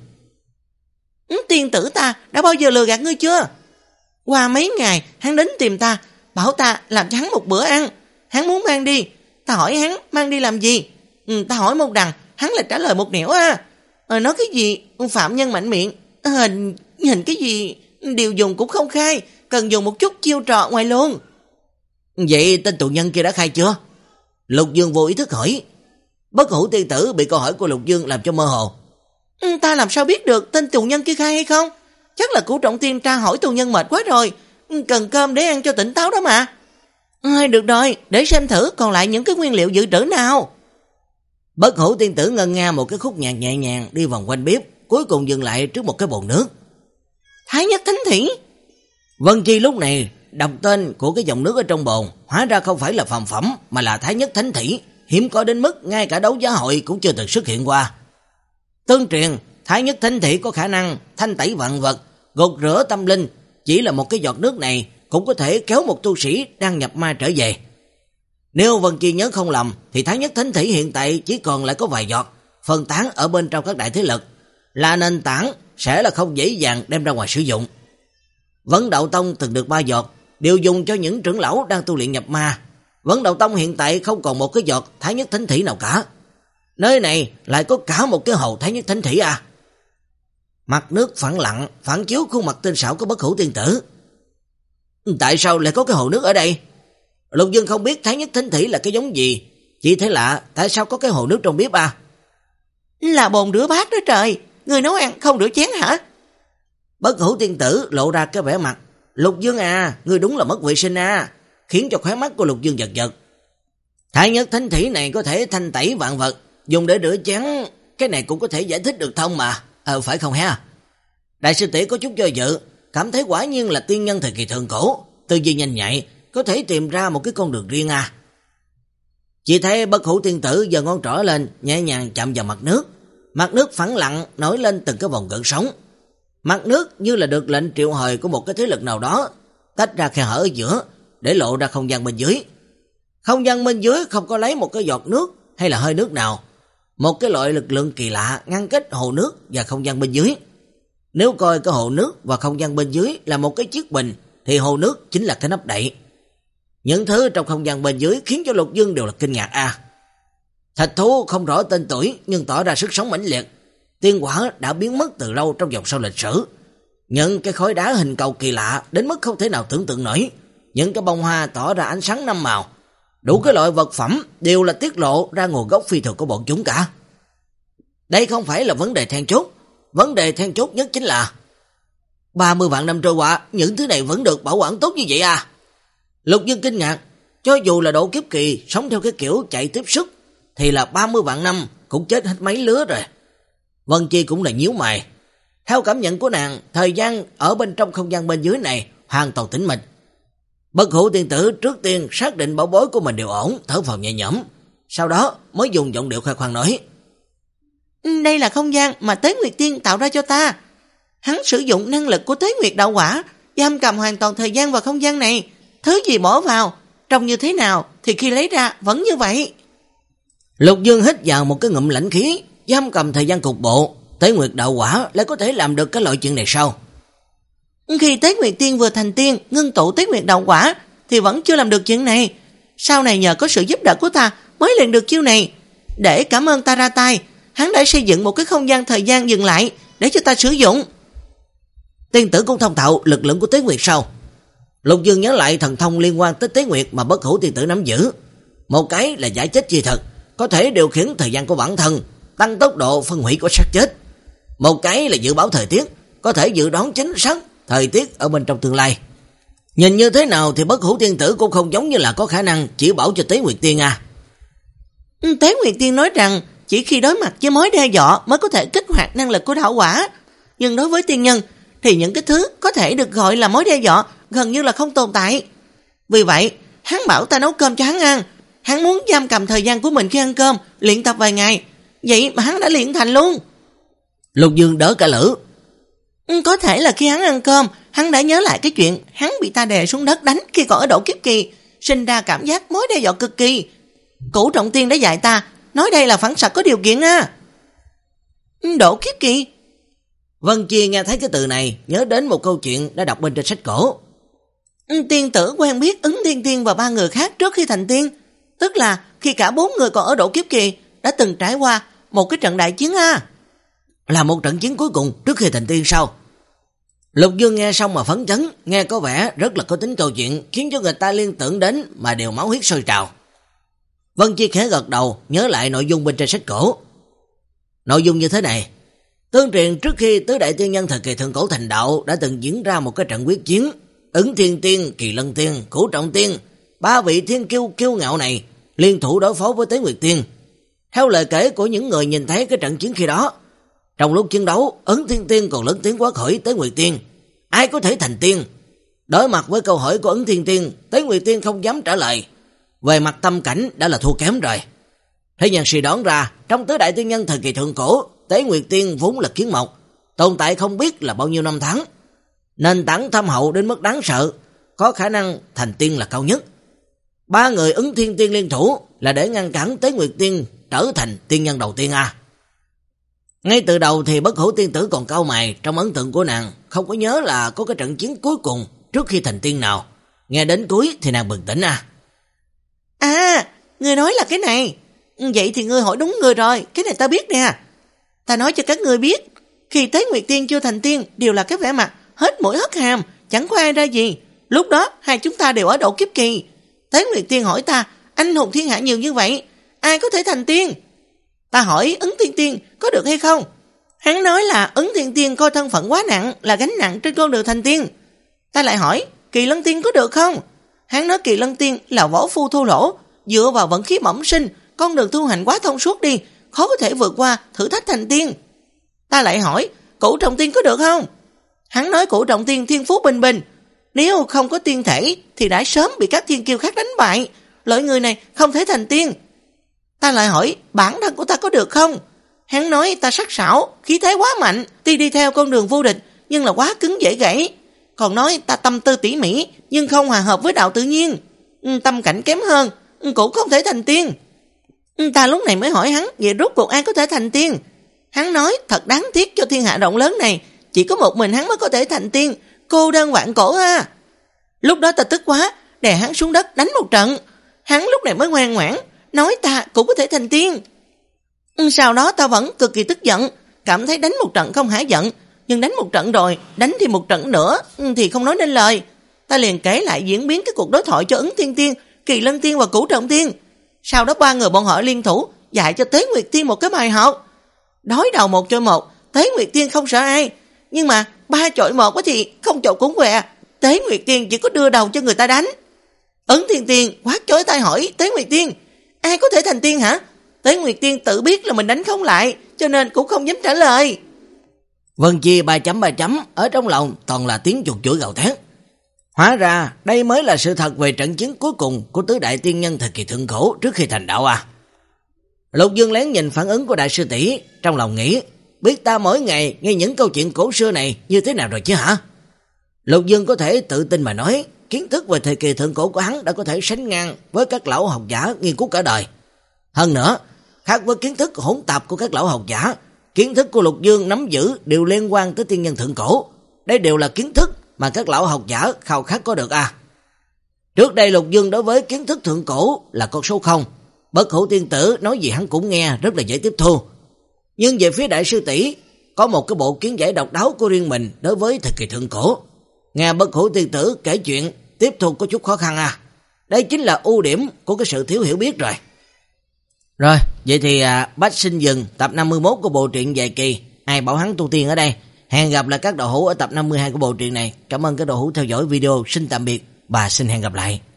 Tiên tử ta đã bao giờ lừa gạt ngươi chưa? Qua mấy ngày hắn đến tìm ta, bảo ta làm cho hắn một bữa ăn, hắn muốn mang đi. Ta hỏi hắn mang đi làm gì? Ừ, ta hỏi một đằng, hắn lại trả lời một nẻo à. Ờ, nói cái gì phạm nhân mạnh miệng, hình hình cái gì điều dùng cũng không khai, cần dùng một chút chiêu trò ngoài luôn. Vậy tên tù nhân kia đã khai chưa? Lục Dương vô ý thức hỏi. Bất Hủ tiên tử bị câu hỏi của Lục Dương làm cho mơ hồ. Ừ, ta làm sao biết được tên tù nhân kia khai hay không? Chắc là Cửu Trọng Tiên tra hỏi tù nhân mệt quá rồi, cần cơm để ăn cho tỉnh táo đó mà. À, được rồi, để xem thử còn lại những cái nguyên liệu dự trữ nào. Bất Hủ tiên tử ngân nga một cái khúc nhạc nhẹ nhàng đi vòng quanh bếp, cuối cùng dừng lại trước một cái bồn nước. Thái Nhất Thánh Thủy. Vân Chi lúc này đọc tên của cái dòng nước ở trong bồn, hóa ra không phải là phàm phẩm mà là Thái Nhất Thánh Thủy, hiếm có đến mức ngay cả đấu giá hội cũng chưa từng xuất hiện qua. Tương truyền Thái Nhất Thánh Thủy có khả năng thanh tẩy vạn vật, gột rửa tâm linh, chỉ là một cái giọt nước này cũng có thể kéo một tu sĩ đang nhập ma trở về. Nếu Vân Chi nhớ không lầm thì Thái Nhất Thánh Thủy hiện tại chỉ còn lại có vài giọt, phân tán ở bên trong các đại thế lực, là nền tảng sẽ là không dễ dàng đem ra ngoài sử dụng. Vấn Đạo Tông từng được ba giọt, đều dùng cho những trưởng lão đang tu luyện nhập ma. Vấn Đạo Tông hiện tại không còn một cái giọt Thái Nhất Thánh Thủy nào cả. Nơi này lại có cả một cái hồ Thái Nhất Thánh Thủy à? Mặt nước phẳng lặng, phản chiếu khuôn mặt tinh xảo của Bất Hủ Tiên Tử. Tại sao lại có cái hồ nước ở đây? Lục Dương không biết Thái Nhất Thánh Thủy là cái giống gì, chỉ thấy lạ tại sao có cái hồ nước trong bếp à? Là bồn rửa bát đó trời, người nấu ăn không rửa chén hả? Bất Hủ Tiên Tử lộ ra cái vẻ mặt. Lục Dương à, người đúng là mất vệ sinh à, khiến cho khóe mắt của Lục Dương giật giật. Thái Nhất Thánh Thủy này có thể thanh tẩy vạn vật, dùng để rửa chén, cái này cũng có thể giải thích được thông mà. Ờ phải không ha? Đại sư tỷ có chút do dự, cảm thấy quả nhiên là tiên nhân thời kỳ thượng cổ, tư duy nhanh nhạy, có thể tìm ra một cái con đường riêng à. Chỉ thấy Bất Hủ Tiên Tử giơ ngón trỏ lên, nhẹ nhàng chạm vào mặt nước. Mặt nước phẳng lặng nổi lên từng cái vòng gợn sóng. Mặt nước như là được lệnh triệu hồi của một cái thế lực nào đó, tách ra khe hở ở giữa để lộ ra không gian bên dưới. Không gian bên dưới không có lấy một cái giọt nước hay là hơi nước nào. Một cái loại lực lượng kỳ lạ ngăn cách hồ nước và không gian bên dưới. Nếu coi cái hồ nước và không gian bên dưới là một cái chiếc bình thì hồ nước chính là cái nắp đậy. Những thứ trong không gian bên dưới khiến cho Lục Dương đều là kinh ngạc à. Thạch thú không rõ tên tuổi nhưng tỏ ra sức sống mãnh liệt. Tiên quả đã biến mất từ lâu trong dòng sâu lịch sử. Những cái khối đá hình cầu kỳ lạ đến mức không thể nào tưởng tượng nổi. Những cái bông hoa tỏ ra ánh sáng năm màu. Đủ cái loại vật phẩm đều là tiết lộ ra nguồn gốc phi thường của bọn chúng cả. Đây không phải là vấn đề then chốt. Vấn đề then chốt nhất chính là ba mươi vạn năm trôi qua, những thứ này vẫn được bảo quản tốt như vậy à? Lục Dương kinh ngạc, cho dù là độ kiếp kỳ sống theo cái kiểu chạy tiếp sức thì là ba mươi vạn năm cũng chết hết mấy lứa rồi. Vân Chi cũng là nhíu mày. Theo cảm nhận của nàng, thời gian ở bên trong không gian bên dưới này hoàn toàn tĩnh mịch. Bất Hủ Tiên Tử trước tiên xác định bảo bối của mình đều ổn, thở phào nhẹ nhõm, sau đó mới dùng giọng điệu khoe khoang nói: Đây là không gian mà Tế Nguyệt Tiên tạo ra cho ta. Hắn sử dụng năng lực của Tế Nguyệt Đạo Quả, giam cầm hoàn toàn thời gian vào không gian này. Thứ gì bỏ vào, trông như thế nào thì khi lấy ra vẫn như vậy. Lục Dương hít vào một cái ngụm lãnh khí, giam cầm thời gian cục bộ, Tế Nguyệt Đạo Quả lại có thể làm được cái loại chuyện này sao? Khi Tế Nguyệt Tiên vừa thành tiên, ngưng tụ Tế Nguyệt Đạo Quả thì vẫn chưa làm được chuyện này. Sau này nhờ có sự giúp đỡ của ta mới luyện được chiêu này. Để cảm ơn ta ra tay, hắn đã xây dựng một cái không gian thời gian dừng lại để cho ta sử dụng. Tiên tử cũng thông thạo lực lượng của Tế Nguyệt sao? Lục Dương nhớ lại thần thông liên quan tới Tế Nguyệt mà Bất Hủ Tiên Tử nắm giữ. Một cái là giải chết chi thực, có thể điều khiển thời gian của bản thân, tăng tốc độ phân hủy của xác chết. Một cái là dự báo thời tiết, có thể dự đoán chính xác thời tiết ở bên trong tương lai. Nhìn như thế nào thì Bất Hủ Tiên Tử cũng không giống như là có khả năng chỉ bảo cho Tế Nguyệt Tiên à. Tế Nguyệt Tiên nói rằng chỉ khi đối mặt với mối đe dọa mới có thể kích hoạt năng lực của đạo quả. Nhưng đối với tiên nhân thì những cái thứ có thể được gọi là mối đe dọa gần như là không tồn tại. Vì vậy, hắn bảo ta nấu cơm cho hắn ăn. Hắn muốn giam cầm thời gian của mình khi ăn cơm, luyện tập vài ngày. Vậy mà hắn đã luyện thành luôn. Lục Dương đỡ cả lửa. Có thể là khi hắn ăn cơm, hắn đã nhớ lại cái chuyện hắn bị ta đè xuống đất đánh khi còn ở độ kiếp kỳ, sinh ra cảm giác mối đe dọa cực kỳ. Cửu Trọng Tiên đã dạy ta, nói đây là phản xạ có điều kiện à. Độ kiếp kỳ? Vân Chi nghe thấy cái từ này, nhớ đến một câu chuyện đã đọc bên trên sách cổ. Tiên tử quen biết Ứng Thiên Tiên và ba người khác trước khi thành tiên, tức là khi cả bốn người còn ở độ kiếp kỳ đã từng trải qua một cái trận đại chiến à. Là một trận chiến cuối cùng trước khi thành tiên sao? Lục Dương nghe xong mà phấn chấn, nghe có vẻ rất là có tính câu chuyện, khiến cho người ta liên tưởng đến mà đều máu huyết sôi trào. Vân Chi khẽ gật đầu, nhớ lại nội dung bên trên sách cổ. Nội dung như thế này: tương truyền trước khi tứ đại tiên nhân thời kỳ thượng cổ thành đạo đã từng diễn ra một cái trận quyết chiến. Ứng Thiên Tiên, Kỳ Lân Tiên, Cửu Trọng Tiên, ba vị thiên kiêu kiêu ngạo này liên thủ đối phó với Tế Nguyệt Tiên. Theo lời kể của những người nhìn thấy cái trận chiến khi đó, trong lúc chiến đấu, Ứng Thiên Tiên còn lớn tiếng quá khỏi Tế Nguyệt Tiên: ai có thể thành tiên? Đối mặt với câu hỏi của Ứng Thiên Tiên, Tế Nguyệt Tiên không dám trả lời. Về mặt tâm cảnh đã là thua kém rồi. Thế nhân suy đoán ra, trong tứ đại tiên nhân thời kỳ thượng cổ, Tế Nguyệt Tiên vốn là kiến mộc, tồn tại không biết là bao nhiêu năm tháng. Nền tảng thâm hậu đến mức đáng sợ, có khả năng thành tiên là cao nhất. Ba người Ứng Thiên Tiên liên thủ là để ngăn cản Tế Nguyệt Tiên trở thành tiên nhân đầu tiên à. Ngay từ đầu thì Bất Hủ tiên tử còn cau mày, trong ấn tượng của nàng không có nhớ là có cái trận chiến cuối cùng trước khi thành tiên nào. Nghe đến cuối thì nàng bừng tỉnh à. À, ngươi nói là cái này. Vậy thì ngươi hỏi đúng người rồi, cái này ta biết nè. Ta nói cho các ngươi biết, khi Tế Nguyệt Tiên chưa thành tiên đều là cái vẻ mặt hết mũi hất hàm, chẳng có ai ra gì. Lúc đó hai chúng ta đều ở độ kiếp kỳ. Tế Nguyệt Tiên hỏi ta, anh hùng thiên hạ nhiều như vậy, ai có thể thành tiên? Ta hỏi Ứng Thiên Tiên có được hay không? Hắn nói là Ứng Thiên Tiên coi thân phận quá nặng, là gánh nặng trên con đường thành tiên. Ta lại hỏi Kỳ Lân Tiên có được không? Hắn nói Kỳ Lân Tiên là võ phu thô lỗ, dựa vào vận khí bẩm sinh, con đường tu hành quá thông suốt đi, khó có thể vượt qua thử thách thành tiên. Ta lại hỏi Cửu Trọng Tiên có được không? Hắn nói Cửu Trọng Tiên thiên phú bình bình, nếu không có tiên thể thì đã sớm bị các thiên kiêu khác đánh bại, loại người này không thể thành tiên. Ta lại hỏi bản thân của ta có được không? Hắn nói ta sắc sảo, khí thế quá mạnh, tuy đi theo con đường vô địch nhưng là quá cứng dễ gãy. Còn nói ta tâm tư tỉ mỉ nhưng không hòa hợp với đạo tự nhiên, tâm cảnh kém hơn, cũng không thể thành tiên. Ta lúc này mới hỏi hắn vậy rốt cuộc ai có thể thành tiên. Hắn nói thật đáng tiếc cho thiên hạ rộng lớn này, chỉ có một mình hắn mới có thể thành tiên, cô đơn vạn cổ à. Lúc đó ta tức quá, đè hắn xuống đất đánh một trận. Hắn lúc này mới ngoan ngoãn, nói ta cũng có thể thành tiên. Sau đó ta vẫn cực kỳ tức giận, cảm thấy đánh một trận không hả giận, nhưng đánh một trận rồi, đánh thêm một trận nữa thì không nói nên lời. Ta liền kể lại diễn biến cái cuộc đối thoại cho Ứng Thiên Tiên, Kỳ Lân Tiên và Cửu Trọng Tiên. Sau đó ba người bọn họ liên thủ dạy cho Tế Nguyệt Tiên một cái bài học. Đối đầu một chọi một, Tế Nguyệt Tiên không sợ ai, nhưng mà ba chọi một thì không chọi cũng què. Tế Nguyệt Tiên chỉ có đưa đầu cho người ta đánh. Ứng Thiên Tiên quát chói tai hỏi Tế Nguyệt Tiên, ai có thể thành tiên hả? Tế Nguyệt Tiên tự biết là mình đánh không lại, cho nên cũng không dám trả lời. Vân Chi ba chấm ba chấm ở trong lòng toàn là tiếng chuột chuỗi gào thét. Hóa ra đây mới là sự thật về trận chiến cuối cùng của tứ đại tiên nhân thời kỳ thượng cổ trước khi thành đạo à. Lục Dương lén nhìn phản ứng của đại sư tỷ, trong lòng nghĩ, biết ta mỗi ngày nghe những câu chuyện cổ xưa này như thế nào rồi chứ hả? Lục Dương có thể tự tin mà nói, kiến thức về thời kỳ thượng cổ của hắn đã có thể sánh ngang với các lão học giả nghiên cứu cả đời. Hơn nữa, khác với kiến thức hỗn tạp của các lão học giả, kiến thức của Lục Dương nắm giữ đều liên quan tới tiên nhân thượng cổ. Đây đều là kiến thức mà các lão học giả khao khát có được à. Trước đây Lục Dương đối với kiến thức thượng cổ là con số không, Bất Hủ tiên tử nói gì hắn cũng nghe rất là dễ tiếp thu. Nhưng về phía đại sư tỷ có một cái bộ kiến giải độc đáo của riêng mình đối với thời kỳ thượng cổ. Nghe Bất Hủ tiên tử kể chuyện tiếp thu có chút khó khăn à. Đây chính là ưu điểm của cái sự thiếu hiểu biết rồi. Rồi, vậy thì à, Bách Sinh dừng tập năm mươi mốt của bộ truyện dài kỳ Ai Bảo Hắn Tu Tiên ở đây. Hẹn gặp lại các đạo hữu ở tập năm mươi hai của bộ truyện này. Cảm ơn các đạo hữu theo dõi video. Xin tạm biệt và xin hẹn gặp lại.